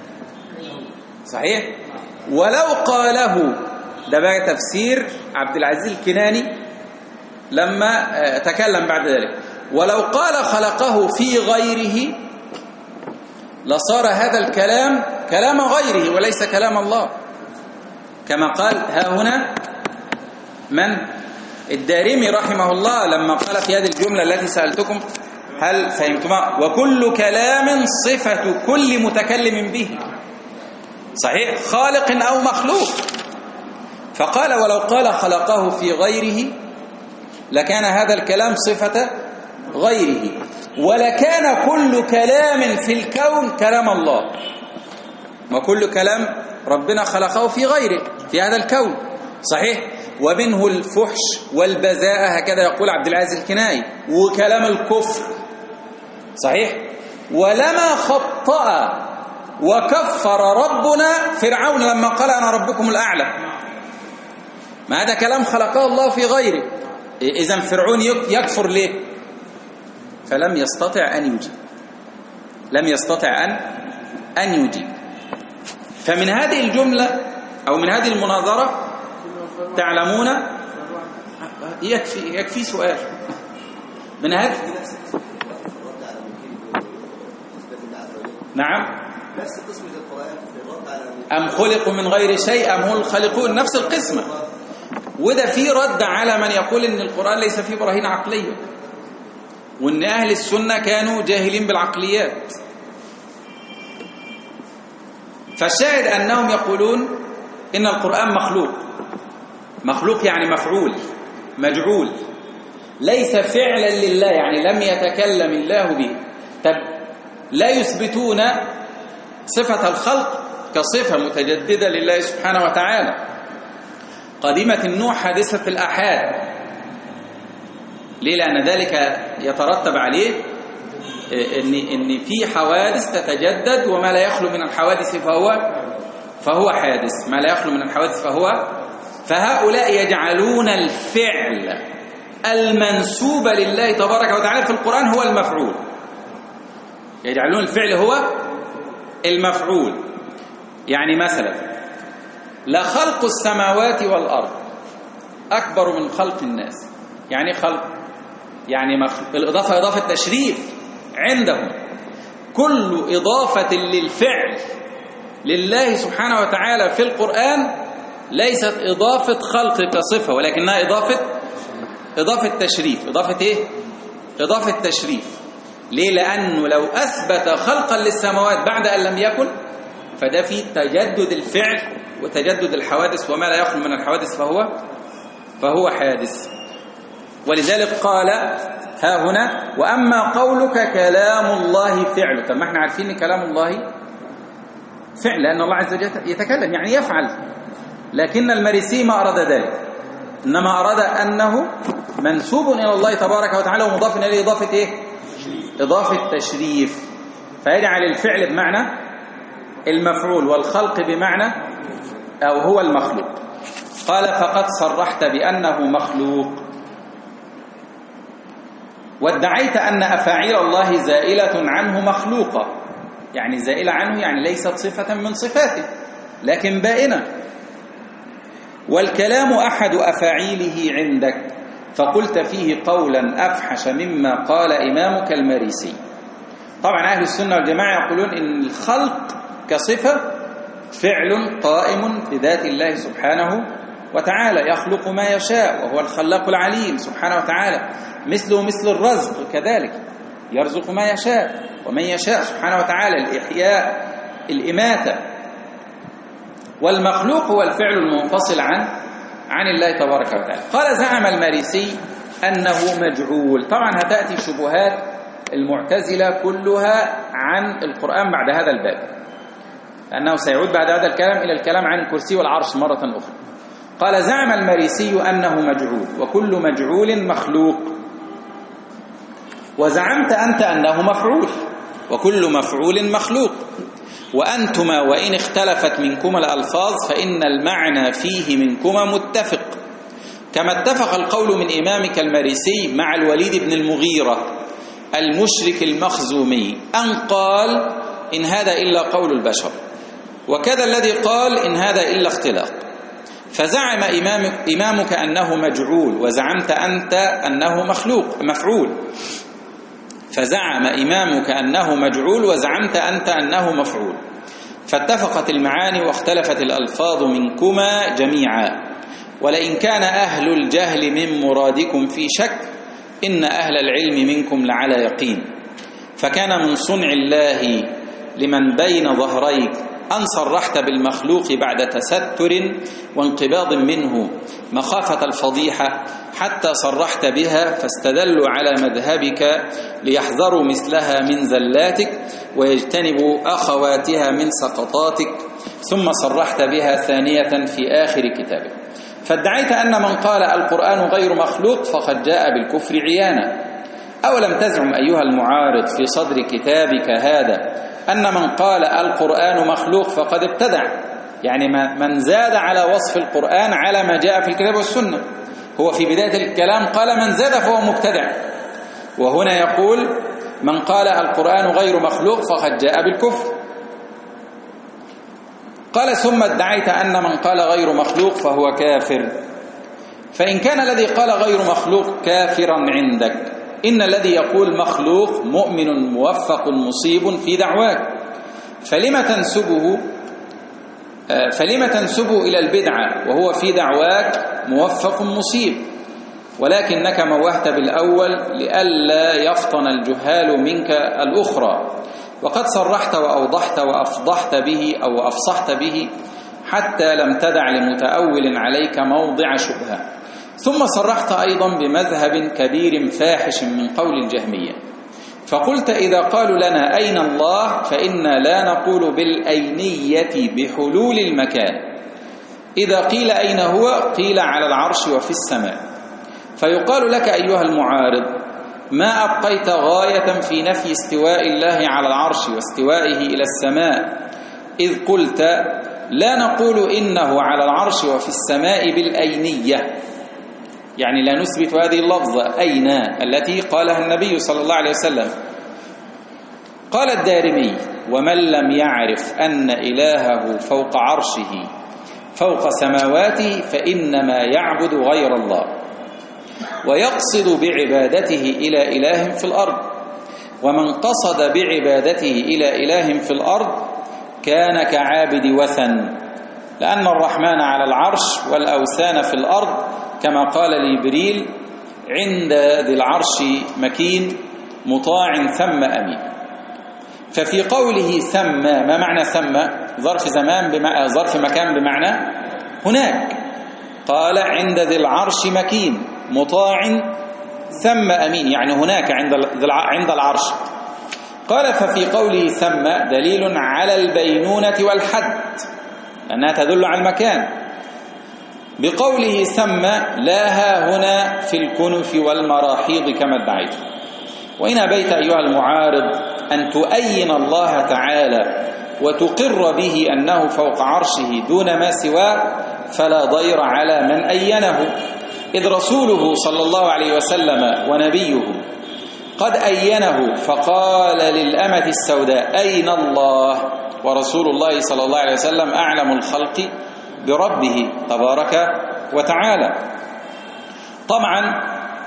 صحيح؟ ولو قاله، ده بقى تفسير عبد العزيز الكناني لما تكلم بعد ذلك، ولو قال خلقه في غيره لصار هذا الكلام كلام غيره وليس كلام الله، كما قال ها هنا من الدارمي رحمه الله لما قال في هذه الجملة التي سألتكم هل فهمتما؟ وكل كلام صفة كل متكلم به، صحيح، خالق أو مخلوق. فقال ولو قال خلقه في غيره لكان هذا الكلام صفة غيره، ولكان كل كلام في الكون كلام الله، وكل كلام ربنا خلقه في غيره في هذا الكون، صحيح. ومنه الفحش والبذاءة، هكذا يقول عبد العزيز الكناني، وكلام الكفر، صحيح. ولما خطأ وكفر ربنا فرعون لما قال أنا ربكم الأعلى، ما هذا كلام خلقه الله في غيره. إذن فرعون يكفر ليه؟ فلم يستطع أن يجيب، لم يستطع أن أن يجيب. فمن هذه الجملة أو من هذه المناظرة تعلمون يكفي يكفي سؤال من هذا. نعم، نفس قسمة القرآن أم خلقوا من غير شيء أم هم الخالقون، نفس القسمة. وده في رد على من يقول إن القرآن ليس فيه براهين عقلية، وإن أهل السنة كانوا جاهلين بالعقليات. فالشاهد أنهم يقولون إن القرآن مخلوق، مخلوق يعني مفعول مجعول، ليس فعلا لله، يعني لم يتكلم الله به. طب لا يثبتون صفة الخلق كصفة متجددة لله سبحانه وتعالى، قديمة النوع حادثة الآحاد. ليه؟ لأن ذلك يترتب عليه إن إن في حوادث تتجدد، وما لا يخلو من الحوادث فهو فهو حادث، ما لا يخلو من الحوادث فهو. فهؤلاء يجعلون الفعل المنسوب لله تبارك وتعالى في القرآن هو المفعول، يجعلون الفعل هو المفعول. يعني مثلا لخلق السماوات والأرض أكبر من خلق الناس. يعني خلق يعني مخ... الإضافة إضافة تشريف عندهم. كل إضافة للفعل لله سبحانه وتعالى في القرآن ليست إضافة خلق كصفة، ولكنها إضافة إضافة تشريف. إضافة إيه؟ إضافة تشريف. ليه؟ لأنه لو أثبت خلقا للسماوات بعد أن لم يكن فده فيه تجدد الفعل وتجدد الحوادث، وما لا يخلو من الحوادث فهو فهو حادث. ولذلك قال ها هنا وأما قولك كلام الله فعل. طب ما احنا عارفين ان كلام الله فعل، لأن الله عز وجل يتكلم يعني يفعل، لكن المريسي ما أراد ذلك، إنما أراد أنه منسوب إلى الله تبارك وتعالى ومضاف إليه إضافة إيه؟ إضافة تشريف، فيجعل الفعل بمعنى المفعول والخلق بمعنى أو هو المخلوق. قال فقد صرحت بأنه مخلوق وادعيت أن أفاعيل الله زائلة عنه مخلوقة. يعني زائلة عنه يعني ليست صفة من صفاته لكن بائنة. والكلام أحد أفاعيله عندك، فقلت فيه قولا أفحش مما قال إمامك المريسي. طبعا أهل السنة والجماعة يقولون إن الخلق كصفة فعل قائم بذات الله سبحانه وتعالى، يخلق ما يشاء وهو الخلاق العليم سبحانه وتعالى. مثله مثل الرزق كذلك، يرزق ما يشاء ومن يشاء سبحانه وتعالى، الإحياء الإماتة. والمخلوق هو الفعل المنفصل عن عن الله تبارك وتعالى. قال زعم المريسي أنه مجعول. طبعا هتأتي شبهات المعتزلة كلها عن القرآن بعد هذا الباب، لأنه سيعود بعد هذا الكلام إلى الكلام عن الكرسي والعرش مرة أخرى. قال زعم المريسي أنه مجعول وكل مجعول مخلوق، وزعمت أنت أنه مفعول وكل مفعول مخلوق، وأنتما وإن اختلفت منكما الألفاظ فإن المعنى فيه منكما متفق، كما اتفق القول من إمامك المريسي مع الوليد بن المغيرة المشرك المخزومي أن قال إن هذا إلا قول البشر، وكذا الذي قال إن هذا إلا اختلاق. فزعم إمامك, إمامك أنه مجعول وزعمت أنت أنه مخلوق مفعول. فزعم إمامك أنه مجعول وزعمت أنت أنه مفعول، فاتفقت المعاني واختلفت الألفاظ منكما جميعا. ولئن كان أهل الجهل من مرادكم في شك إن أهل العلم منكم لعلى يقين. فكان من صنع الله لمن بين ظهريك أن صرحت بالمخلوق بعد تستر وانقباض منه مخافة الفضيحة حتى صرحت بها، فاستدلوا على مذهبك ليحذروا مثلها من زلاتك ويجتنبوا أخواتها من سقطاتك، ثم صرحت بها ثانية في آخر كتابك. فادعيت أن من قال القرآن غير مخلوق فقد جاء بالكفر عيانا. أولم تزعم أيها المعارض في صدر كتابك هذا أن من قال القرآن مخلوق فقد ابتدع؟ يعني من زاد على وصف القرآن على ما جاء في الكتاب والسنة. هو في بداية الكلام قال من زاد فهو مبتدع، وهنا يقول من قال القرآن غير مخلوق فقد جاء بالكفر. قال ثم ادعيت أن من قال غير مخلوق فهو كافر. فإن كان الذي قال غير مخلوق كافرا عندك، إن الذي يقول مخلوق مؤمن موفق مصيب في دعواك، فلما تنسبه فلما تنسبه إلى البدعة وهو في دعواك موفق مصيب؟ ولكنك موهت بالأول لئلا يفطن الجهال منك الأخرى، وقد صرحت وأوضحت وأفضحت به أو أفصحت به حتى لم تدع لمتأول عليك موضع شبهة. ثم صرحت أيضا بمذهب كبير فاحش من قول الجهمية، فقلت إذا قالوا لنا أين الله فإنا لا نقول بالأينية بحلول المكان، إذا قيل أين هو قيل على العرش وفي السماء. فيقال لك أيها المعارض ما أبقيت غاية في نفي استواء الله على العرش واستوائه إلى السماء، إذ قلت لا نقول إنه على العرش وفي السماء بالأينية، يعني لا نثبت هذه اللفظة أين التي قالها النبي صلى الله عليه وسلم. قال الدارمي ومن لم يعرف أن إلهه فوق عرشه فوق سماواته فإنما يعبد غير الله، ويقصد بعبادته إلى إله في الأرض، ومن قصد بعبادته إلى إله في الأرض كان كعابد وثن، لأن الرحمن على العرش والأوثان في الأرض، كما قال لجبريل: عند ذي العرش مكين مطاع ثم أمين. ففي قوله ثم، ما معنى ثم؟ ظرف زمان بمعنى ظرف مكان بمعنى هناك. قال: عند ذي العرش مكين مطاع ثم أمين، يعني هناك عند عند العرش. قال: ففي قوله ثم دليل على البينونة والحد، لأنها تدل على المكان. بقوله ثم لا ها هنا في الكنف والمراحيض كما ادعيت. وإن أبيت أيها المعارض أن تؤين الله تعالى وتقر به أنه فوق عرشه دون ما سواه فلا ضير على من أينه، إذ رسوله صلى الله عليه وسلم ونبيه قد أينه فقال للأمة السوداء: أين الله؟ ورسول الله صلى الله عليه وسلم أعلم الخلق بربه تبارك وتعالى. طبعا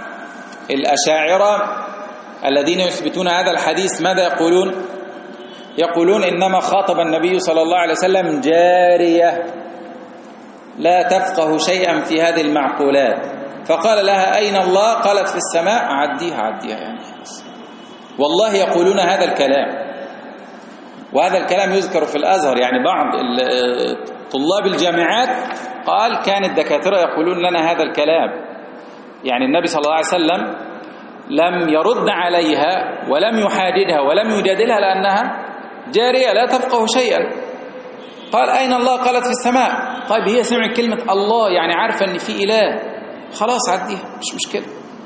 الأشاعرة الذين يثبتون هذا الحديث ماذا يقولون؟ يقولون إنما خاطب النبي صلى الله عليه وسلم جارية لا تفقه شيئا في هذه المعقولات، فقال لها: أين الله؟ قالت: في السماء. عديها عديها يعني خلاص. والله يقولون هذا الكلام، وهذا الكلام يذكر في الأزهر. يعني بعض طلاب الجامعات قال كان الدكاترة يقولون لنا هذا الكلام، يعني النبي صلى الله عليه وسلم لم يرد عليها ولم يحاددها ولم يجادلها لأنها جارية لا تفقه شيئا. قال: أين الله؟ قالت: في السماء. طيب هي سمعت كلمة الله، يعني عارفة أن في إله، خلاص عديها مش مشكلة.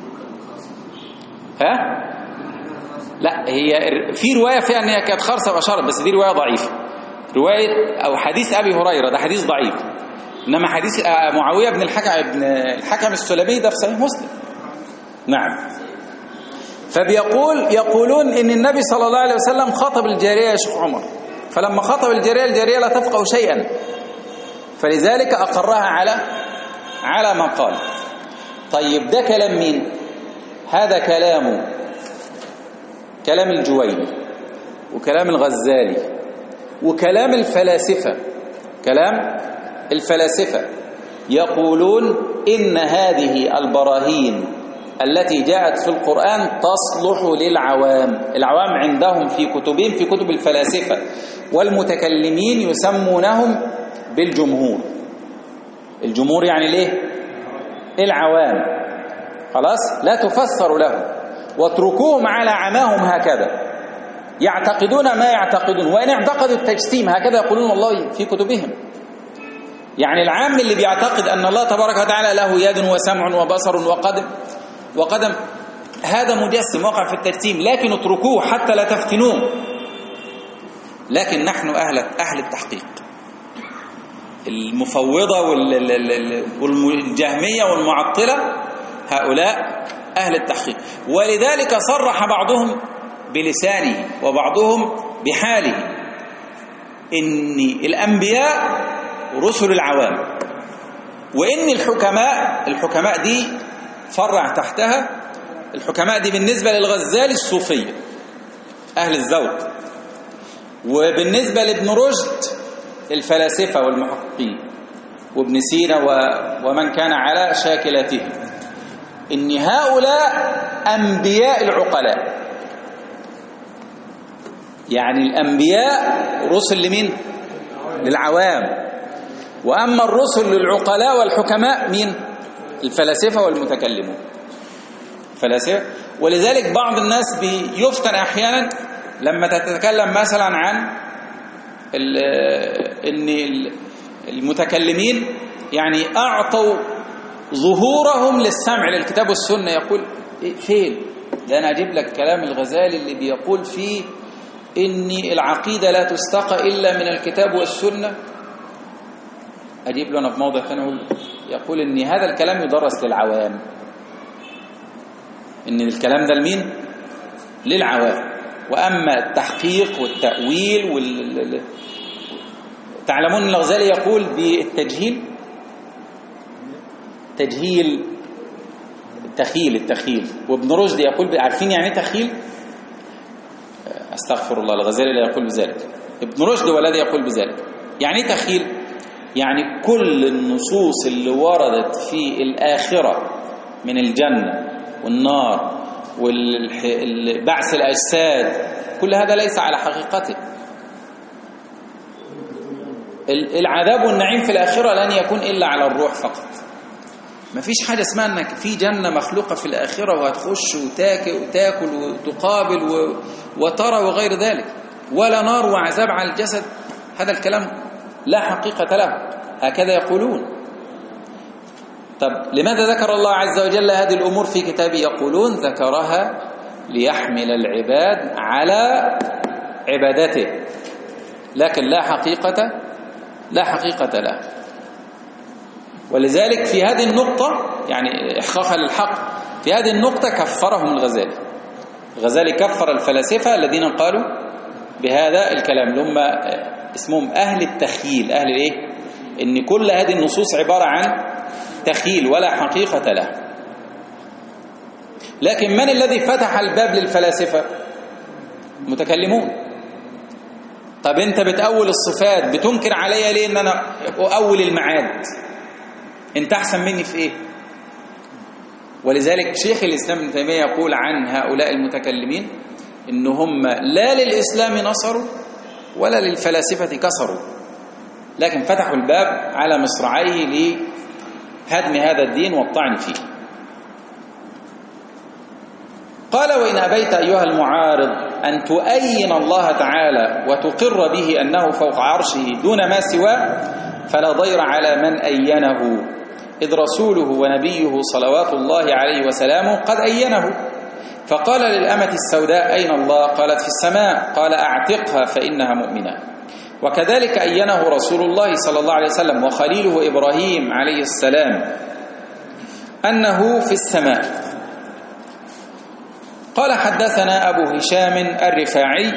ها؟ لا، هي في رواية فيها أنها كانت خرصة وأشارت، بس دي رواية ضعيفة. رواية أو حديث أبي هريرة ده حديث ضعيف، إنما حديث معاوية بن الحكم بن الحكم السلمي ده في صحيح مسلم. نعم. فبيقول يقولون إن النبي صلى الله عليه وسلم خاطب الجارية يا شيخ عمر، فلما خاطب الجارية الجارية لا تفقه شيئا، فلذلك أقرها على على ما قال. طيب ده كلام مين؟ هذا كلام كلام الجويني وكلام الغزالي وكلام الفلاسفة. كلام الفلاسفة يقولون إن هذه البراهين التي جاءت في القرآن تصلح للعوام. العوام عندهم في كتبهم في كتب الفلاسفة والمتكلمين يسمونهم بالجمهور. الجمهور يعني ليه؟ العوام. خلاص لا تفسر لهم، واتركوهم على عماهم هكذا يعتقدون ما يعتقدون، وإن اعتقدوا التجسيم هكذا يقولون الله في كتبهم. يعني العام اللي بيعتقد أن الله تبارك وتعالى له يد وسمع وبصر وقدم وقدم هذا مجسم وقع في التجسيم، لكن اتركوه حتى لا تفتنوه. لكن نحن أهل أهل التحقيق، المفوضة والجهمية والمعطلة هؤلاء أهل التحقيق. ولذلك صرح بعضهم بلسانه وبعضهم بحاله إن الأنبياء رسل العوام، وإن الحكماء الحكماء دي فرع تحتها. الحكماء دي بالنسبة للغزالي الصوفية أهل الذوق، وبالنسبة لابن رشد الفلاسفة والمحققين، وابن سينا ومن كان على شاكلته، إن هؤلاء أنبياء العقلاء. يعني الأنبياء رسل لمين؟ للعوام، وأما الرسل للعقلاء والحكماء مين؟ الفلاسفة والمتكلمون فلاسفة. ولذلك بعض الناس بيفتن أحيانا لما تتكلم مثلا عن ان المتكلمين يعني أعطوا ظهورهم للسمع للكتاب والسنة. يقول فين؟ ده أنا أجيب لك كلام الغزالي اللي بيقول فيه إن العقيدة لا تستقى إلا من الكتاب والسنة. أجيب له أنا في موضع ثاني أقول يقول إن هذا الكلام يدرس للعوام، إن الكلام ده لمين؟ للعوام. وأما التحقيق والتأويل تعلمون أن الغزالي يقول بالتجهيل، تجهيل التخيل التخيل وابن رشد يقول، عارفين يعني تخيل؟ استغفر الله، الغزالي لا يقول بذلك، ابن رشد هو الذي يقول بذلك. يعني تخيل، يعني كل النصوص اللي وردت في الآخرة من الجنة والنار والبعث الأجساد، كل هذا ليس على حقيقته. العذاب والنعيم في الآخرة لن يكون إلا على الروح فقط. ما فيش حاجة اسمها أنك في جنة مخلوقة في الآخرة وهتخش وتاكل وتاكل وتقابل وترى وغير ذلك، ولا نار وعذاب على الجسد، هذا الكلام لا حقيقة له، هكذا يقولون. طب لماذا ذكر الله عز وجل هذه الأمور في كتابه؟ يقولون ذكرها ليحمل العباد على عبادته، لكن لا حقيقة لا حقيقة له. ولذلك في هذه النقطة، يعني إحقاقا للحق، في هذه النقطة كفرهم الغزالي. الغزالي كفر الفلاسفة الذين قالوا بهذا الكلام، اللي هم اسمهم أهل التخييل. أهل إيه؟ إن كل هذه النصوص عبارة عن تخيل ولا حقيقة له. لكن من الذي فتح الباب للفلاسفة؟ متكلمون. طب أنت بتأول الصفات، بتنكر عليا ليه إن أنا أؤول المعاد؟ أنت أحسن مني في إيه؟ ولذلك شيخ الإسلام ابن تيمية يقول عن هؤلاء المتكلمين إن هم لا للإسلام نصروا ولا للفلاسفة كسروا، لكن فتحوا الباب على مصراعيه لهدم هذا الدين والطعن فيه. قال: وإن أبيت أيها المعارض أن تؤين الله تعالى وتقر به أنه فوق عرشه دون ما سواه، فلا ضير على من أينه، إذ رسوله ونبيه صلوات الله عليه وسلامه قد أينه. فقال للأمة السوداء: أين الله؟ قالت: في السماء. قال: أعتقها فإنها مؤمنة. وكذلك أينه رسول الله صلى الله عليه وسلم وخليله إبراهيم عليه السلام أنه في السماء. قال: حدثنا أبو هشام الرفاعي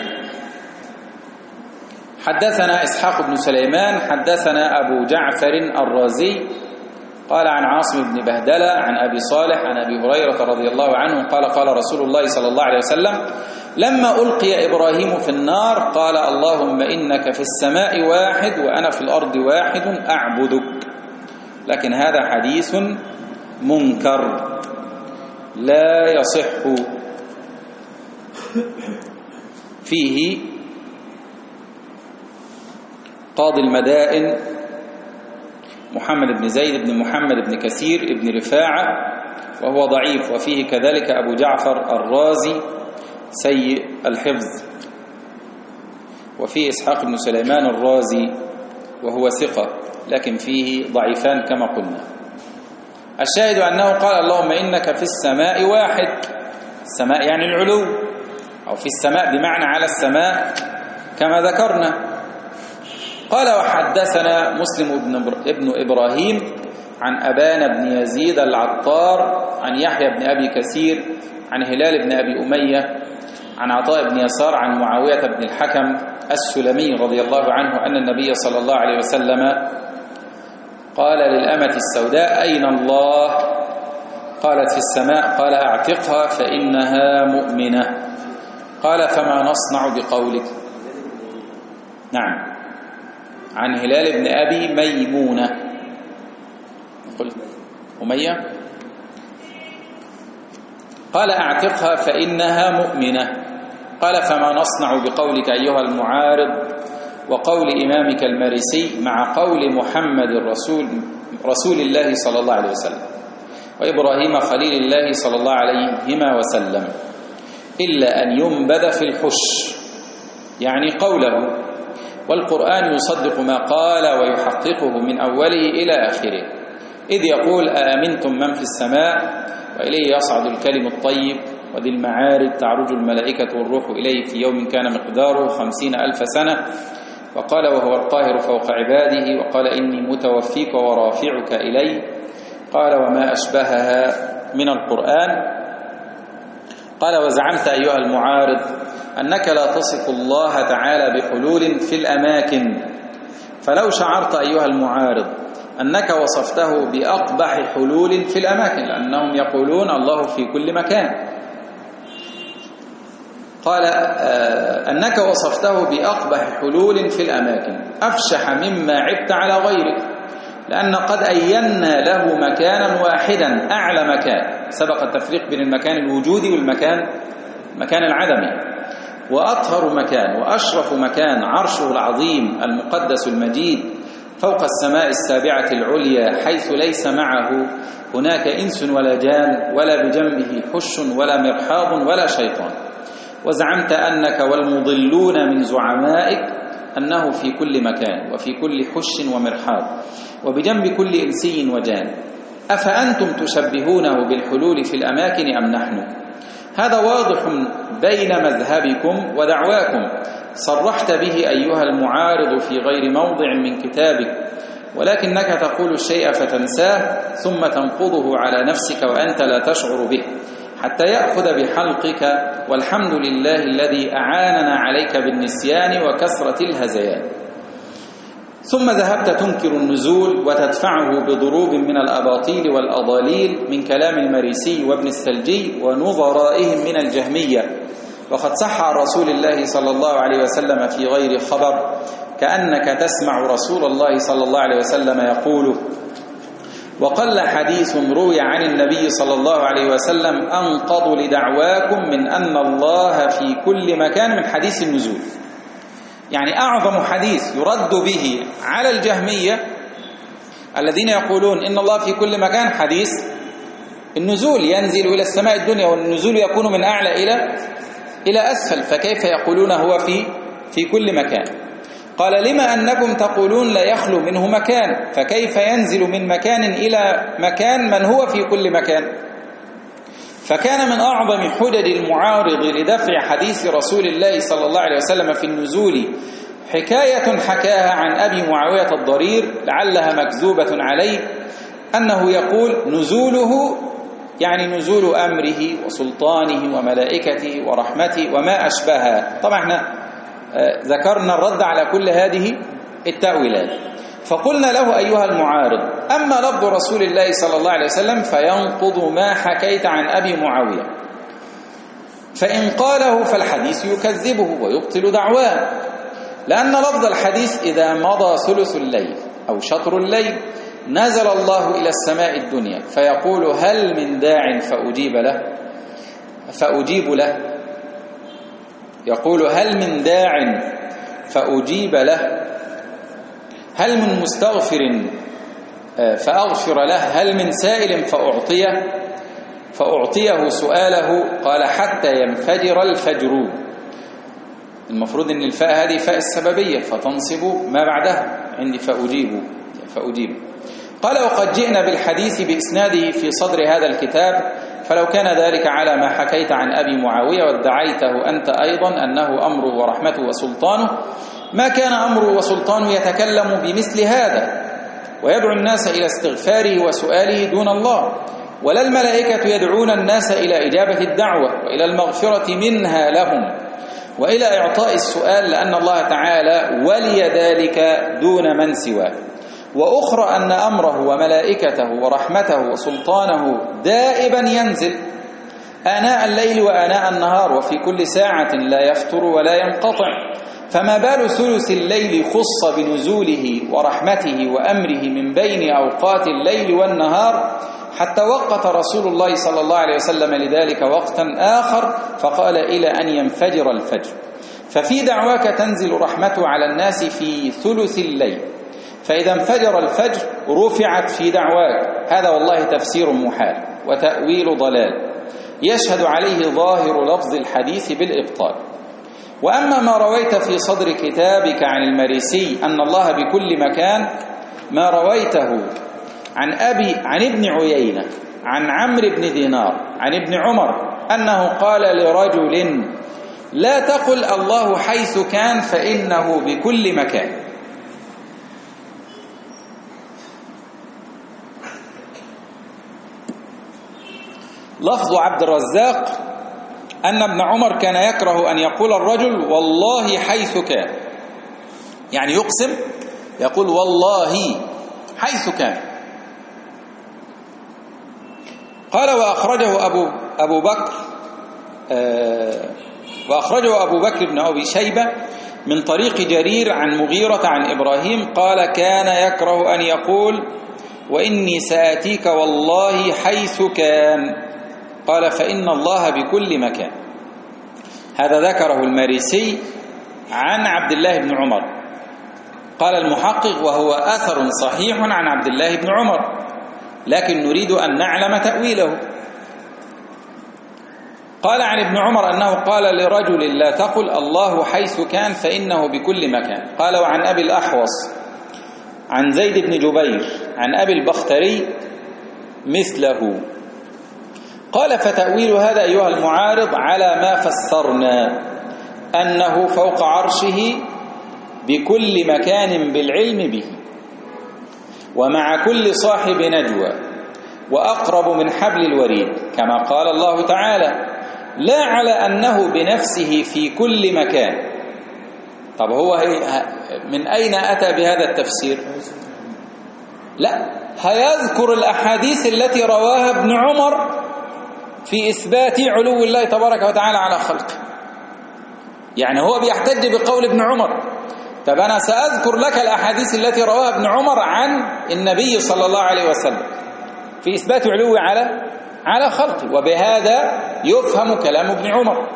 حدثنا إسحاق بن سليمان حدثنا أبو جعفر الرازي قال عن عاصم بن بهدلة عن أبي صالح عن أبي هريرة رضي الله عنه قال: قال رسول الله صلى الله عليه وسلم: لما ألقي إبراهيم في النار قال: اللهم إنك في السماء واحد وأنا في الأرض واحد أعبدك. لكن هذا حديث منكر لا يصح، فيه قاضي المدائن محمد بن زيد بن محمد بن كثير بن رفاعة وهو ضعيف، وفيه كذلك أبو جعفر الرازي سيء الحفظ، وفيه إسحاق بن سليمان الرازي وهو ثقة لكن فيه ضعيفان كما قلنا. الشاهد أنه قال: اللهم إنك في السماء واحد. السماء يعني العلو، أو في السماء بمعنى على السماء كما ذكرنا. قال: وحدثنا مسلم ابن إبراهيم عن أبان بن يزيد العطار عن يحيى بن أبي كثير عن هلال بن أبي أمية عن عطاء بن يسار عن معاوية بن الحكم السلمي رضي الله عنه أن النبي صلى الله عليه وسلم قال للأمة السوداء: أين الله؟ قالت: في السماء. قال: أعتقها فإنها مؤمنة. قال: فما نصنع بقولك؟ نعم، عن هلال بن أبي ميمونة. قلت أمية. قال: أعتقها فإنها مؤمنة. قال: فما نصنع بقولك أيها المعارض وقول إمامك المارسي مع قول محمد الرسول رسول الله صلى الله عليه وسلم وإبراهيم خليل الله صلى الله عليهما وسلم، إلا أن ينبذ في الحش، يعني قوله، والقرآن يصدق ما قال ويحققه من أوله إلى آخره، إذ يقول: أأمنتم من في السماء وإليه يصعد الكلم الطيب وذي المعارج تعرج الملائكة والروح إليه في يوم كان مقداره خمسين ألف سنة. وقال: وهو القاهر فوق عباده. وقال: إني متوفيك ورافعك إلي. قال: وما أشبهها من القرآن. قال: وزعمت أيها المعارض أنك لا تصف الله تعالى بحلول في الأماكن، فلو شعرت أيها المعارض أنك وصفته بأقبح حلول في الأماكن، لأنهم يقولون الله في كل مكان، قال أنك وصفته بأقبح حلول في الأماكن أفشح مما عبت على غيرك، لأن قد أينا له مكانا واحدا أعلى مكان، سبق التفريق بين المكان الوجودي والمكان مكان العدمي، وأطهر مكان وأشرف مكان عرشه العظيم المقدس المجيد فوق السماء السابعة العليا، حيث ليس معه هناك إنس ولا جان ولا بجنبه حش ولا مرحاض ولا شيطان. وزعمت أنك والمضلون من زعمائك أنه في كل مكان وفي كل حش ومرحاض وبجنب كل إنسي وجان. أفأنتم تشبهونه بالحلول في الأماكن أم نحن؟ هذا واضح بين مذهبكم ودعواكم، صرحت به أيها المعارض في غير موضع من كتابك، ولكنك تقول الشيء فتنساه ثم تنقضه على نفسك وأنت لا تشعر به حتى يأخذ بحلقك، والحمد لله الذي أعاننا عليك بالنسيان وكثرة الهزيان. ثم ذهبت تنكر النزول وتدفعه بضروب من الأباطيل والأضاليل من كلام المريسي وابن السلجي ونظرائهم من الجهمية، وقد صح عن رسول الله صلى الله عليه وسلم في غير خبر، كأنك تسمع رسول الله صلى الله عليه وسلم يقول: وقل حديث روي عن النبي صلى الله عليه وسلم أنقض لدعواكم من أن الله في كل مكان من حديث النزول. يعني أعظم حديث يرد به على الجهمية الذين يقولون إن الله في كل مكان حديث النزول، ينزل إلى السماء الدنيا والنزول يكون من أعلى إلى إلى أسفل، فكيف يقولون هو في في كل مكان؟ قال: لما أنكم تقولون لا يخلو منه مكان، فكيف ينزل من مكان إلى مكان من هو في كل مكان؟ فكان من أعظم حجج المعارض لدفع حديث رسول الله صلى الله عليه وسلم في النزول حكاية حكاها عن أبي معاوية الضرير لعلها مكذوبة عليه، أنه يقول: نزوله يعني نزول أمره وسلطانه وملائكته ورحمته وما أشبهها. طبعا احنا ذكرنا الرد على كل هذه التأويلات، فقلنا له: أيها المعارض، أما لفظ رسول الله صلى الله عليه وسلم فينقض ما حكيت عن أبي معاوية، فإن قاله فالحديث يكذبه ويبطل دعواه، لأن لفظ الحديث إذا مضى ثلث الليل أو شطر الليل نزل الله إلى السماء الدنيا فيقول: هل من داع فأجيب له فأجيب له يقول: هل من داع فأجيب له؟ هل من مستغفر فأغفر له؟ هل من سائل فأعطيه فأعطيه سؤاله؟ قال: حتى ينفجر الفجر. المفروض أن الفاء هذه فاء السببية فتنصب ما بعدها، عندي فأجيب فأجيب. قال: وقد جئنا بالحديث بإسناده في صدر هذا الكتاب، فلو كان ذلك على ما حكيت عن أبي معاوية وادعيته أنت أيضا أنه أمره ورحمته وسلطانه، ما كان أمره وسلطانه يتكلم بمثل هذا ويدعو الناس إلى استغفاره وسؤاله دون الله، ولا الملائكة يدعون الناس إلى إجابة الدعوة وإلى المغفرة منها لهم وإلى إعطاء السؤال، لأن الله تعالى ولي ذلك دون من سواه. وأخرى أن أمره وملائكته ورحمته وسلطانه دائبا ينزل آناء الليل وآناء النهار وفي كل ساعة لا يفتر ولا ينقطع، فما بال ثلث الليل خص بنزوله ورحمته وأمره من بين أوقات الليل والنهار، حتى وقت رسول الله صلى الله عليه وسلم لذلك وقتا آخر فقال: إلى أن ينفجر الفجر. ففي دعواك تنزل رحمته على الناس في ثلث الليل، فإذا انفجر الفجر رفعت في دعواك. هذا والله تفسير محال وتأويل ضلال يشهد عليه ظاهر لفظ الحديث بالإبطال. وأما ما رويت في صدر كتابك عن المريسي أن الله بكل مكان، ما رويته عن أبي عن ابن عيينة عن عمرو بن دينار عن ابن عمر أنه قال لرجل: لا تقل الله حيث كان فإنه بكل مكان. لفظ عبد الرزاق أن ابن عمر كان يكره أن يقول الرجل والله حيث كان، يعني يقسم يقول والله حيث كان. قال وأخرجه أبو, أبو بكر آه وأخرجه أبو بكر بن أبي شيبة من طريق جرير عن مغيرة عن إبراهيم قال كان يكره أن يقول وإني سآتيك والله حيث كان، قال فإن الله بكل مكان. هذا ذكره الماريسي عن عبد الله بن عمر. قال المحقق وهو أثر صحيح عن عبد الله بن عمر، لكن نريد أن نعلم تأويله. قال عن ابن عمر أنه قال لرجل لا تقل الله حيث كان فإنه بكل مكان. قال وعن أبي الأحوص عن زيد بن جبير عن أبي البختري مثله. قال فتأويل هذا أيها المعارض على ما فسرنا أنه فوق عرشه بكل مكان بالعلم به ومع كل صاحب نجوى وأقرب من حبل الوريد، كما قال الله تعالى لا على أنه بنفسه في كل مكان. طب هو من أين أتى بهذا التفسير؟ لا، هيذكر الأحاديث التي رواها ابن عمر في إثبات علو الله تبارك وتعالى على خلقه. يعني هو بيحتج بقول ابن عمر. طب أنا سأذكر لك الأحاديث التي رواها ابن عمر عن النبي صلى الله عليه وسلم في إثبات علوه على على خلقه، وبهذا يفهم كلام ابن عمر.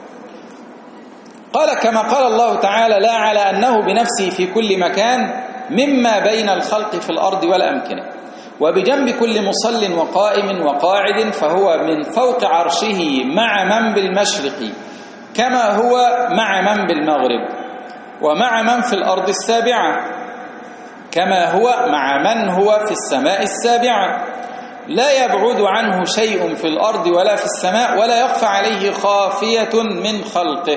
قال كما قال الله تعالى لا على أنه بنفسه في كل مكان مما بين الخلق في الأرض والأمكنة وبجنب كل مصل وقائم وقاعد، فهو من فوق عرشه مع من بالمشرق كما هو مع من بالمغرب ومع من في الأرض السابعة كما هو مع من هو في السماء السابعة، لا يبعد عنه شيء في الأرض ولا في السماء ولا يخفى عليه خافية من خلقه.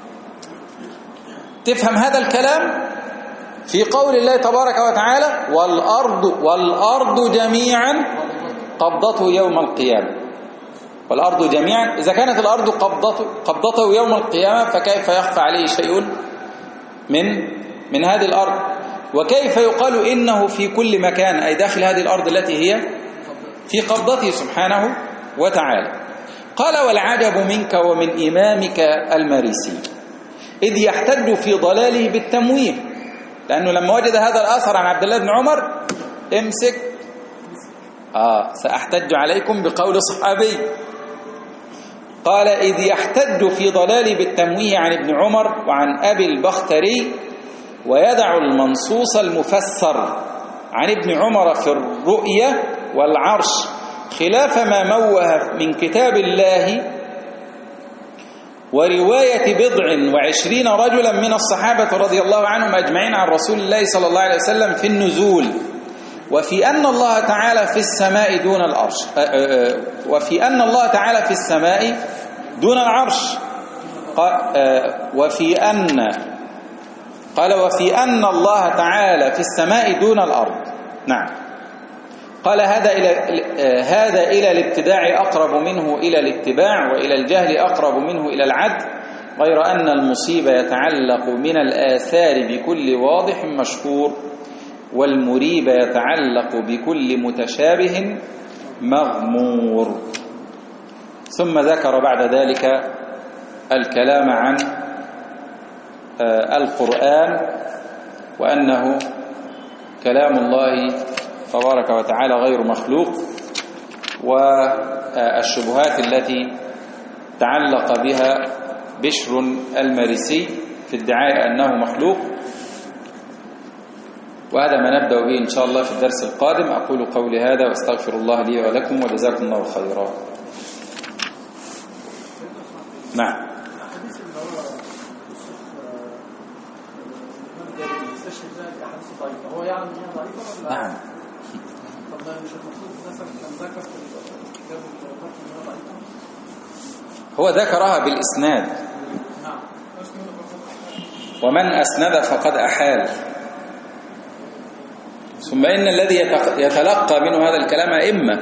تفهم هذا الكلام في قول الله تبارك وتعالى والأرض والأرض جميعا قبضته يوم القيامة. والأرض جميعا، إذا كانت الأرض قبضته, قبضته يوم القيامة فكيف يخفى عليه شيء من من هذه الأرض؟ وكيف يقال إنه في كل مكان أي داخل هذه الأرض التي هي في قبضته سبحانه وتعالى. قال والعجب منك ومن إمامك الماريسي إذ يحتج في ضلاله بالتمويه، لأنه لما وجد هذا الأثر عن عبد الله بن عمر امسك آه سأحتج عليكم بقول صحابي. قال إذ يحتج في ضلاله بالتمويه عن ابن عمر وعن أبي البختري ويدع المنصوص المفسر عن ابن عمر في الرؤية والعرش خلاف ما موه من كتاب الله ورواية بضع وعشرين رجلا من الصحابة رضي الله عنهم أجمعين عن رسول الله صلى الله عليه وسلم في النزول وفي أن الله تعالى في السماء دون العرش وفي أن الله تعالى في السماء دون العرش وفي أن قال وفي أن الله تعالى في السماء دون الأرض. نعم. قال هذا إلى هذا إلى الابتداع أقرب منه إلى الاتباع وإلى الجهل أقرب منه إلى العد، غير أن المصيبة يتعلق من الآثار بكل واضح مشهور والمريب يتعلق بكل متشابه مغمور. ثم ذكر بعد ذلك الكلام عن القرآن وأنه كلام الله تبارك وتعالى غير مخلوق، والشبهات التي تعلق بها بشر الماريسي في ادعاء أنه مخلوق. وهذا ما نبدأ به إن شاء الله في الدرس القادم. أقول قولي هذا واستغفر الله لي ولكم وجزاكم الله خيرا. نعم. هو يعني ضعيفة ولا؟ نعم. طب مش المفروض مثلا كان ذكر في الكتاب المتوقف انها ضعيفة؟ هو ذكرها بالإسناد. نعم. ومن أسند فقد أحال. ثم إن الذي يتلقى منه هذا الكلام أئمة،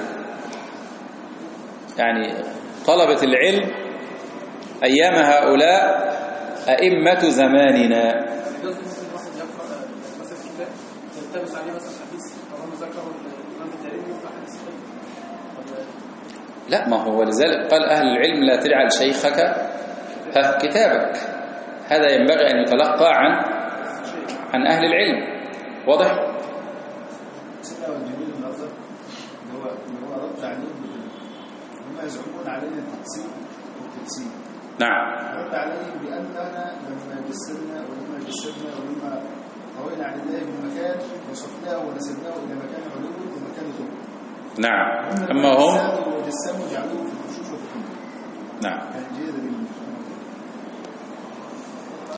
يعني طلبة العلم أيام هؤلاء أئمة زماننا. لا، ما هو لذلك قال أهل العلم لا تجعل شيخك ها كتابك. هذا ينبغي أن يتلقى عن عن أهل العلم. واضح؟ سنة والجميل النظر اللي هو اللي هو رد عليهم هم يزعمون علينا التقسيم والتقسيم. نعم. رد عليهم بأننا لما جسرنا ولما جسرنا ولما روينا عن الله بمكان وصفناه ونسبناه إلى مكان علو ومكان ذو. نعم. أما هم وجسموا جعلوه في الخشوش وفي الحمد. نعم. كان جيدا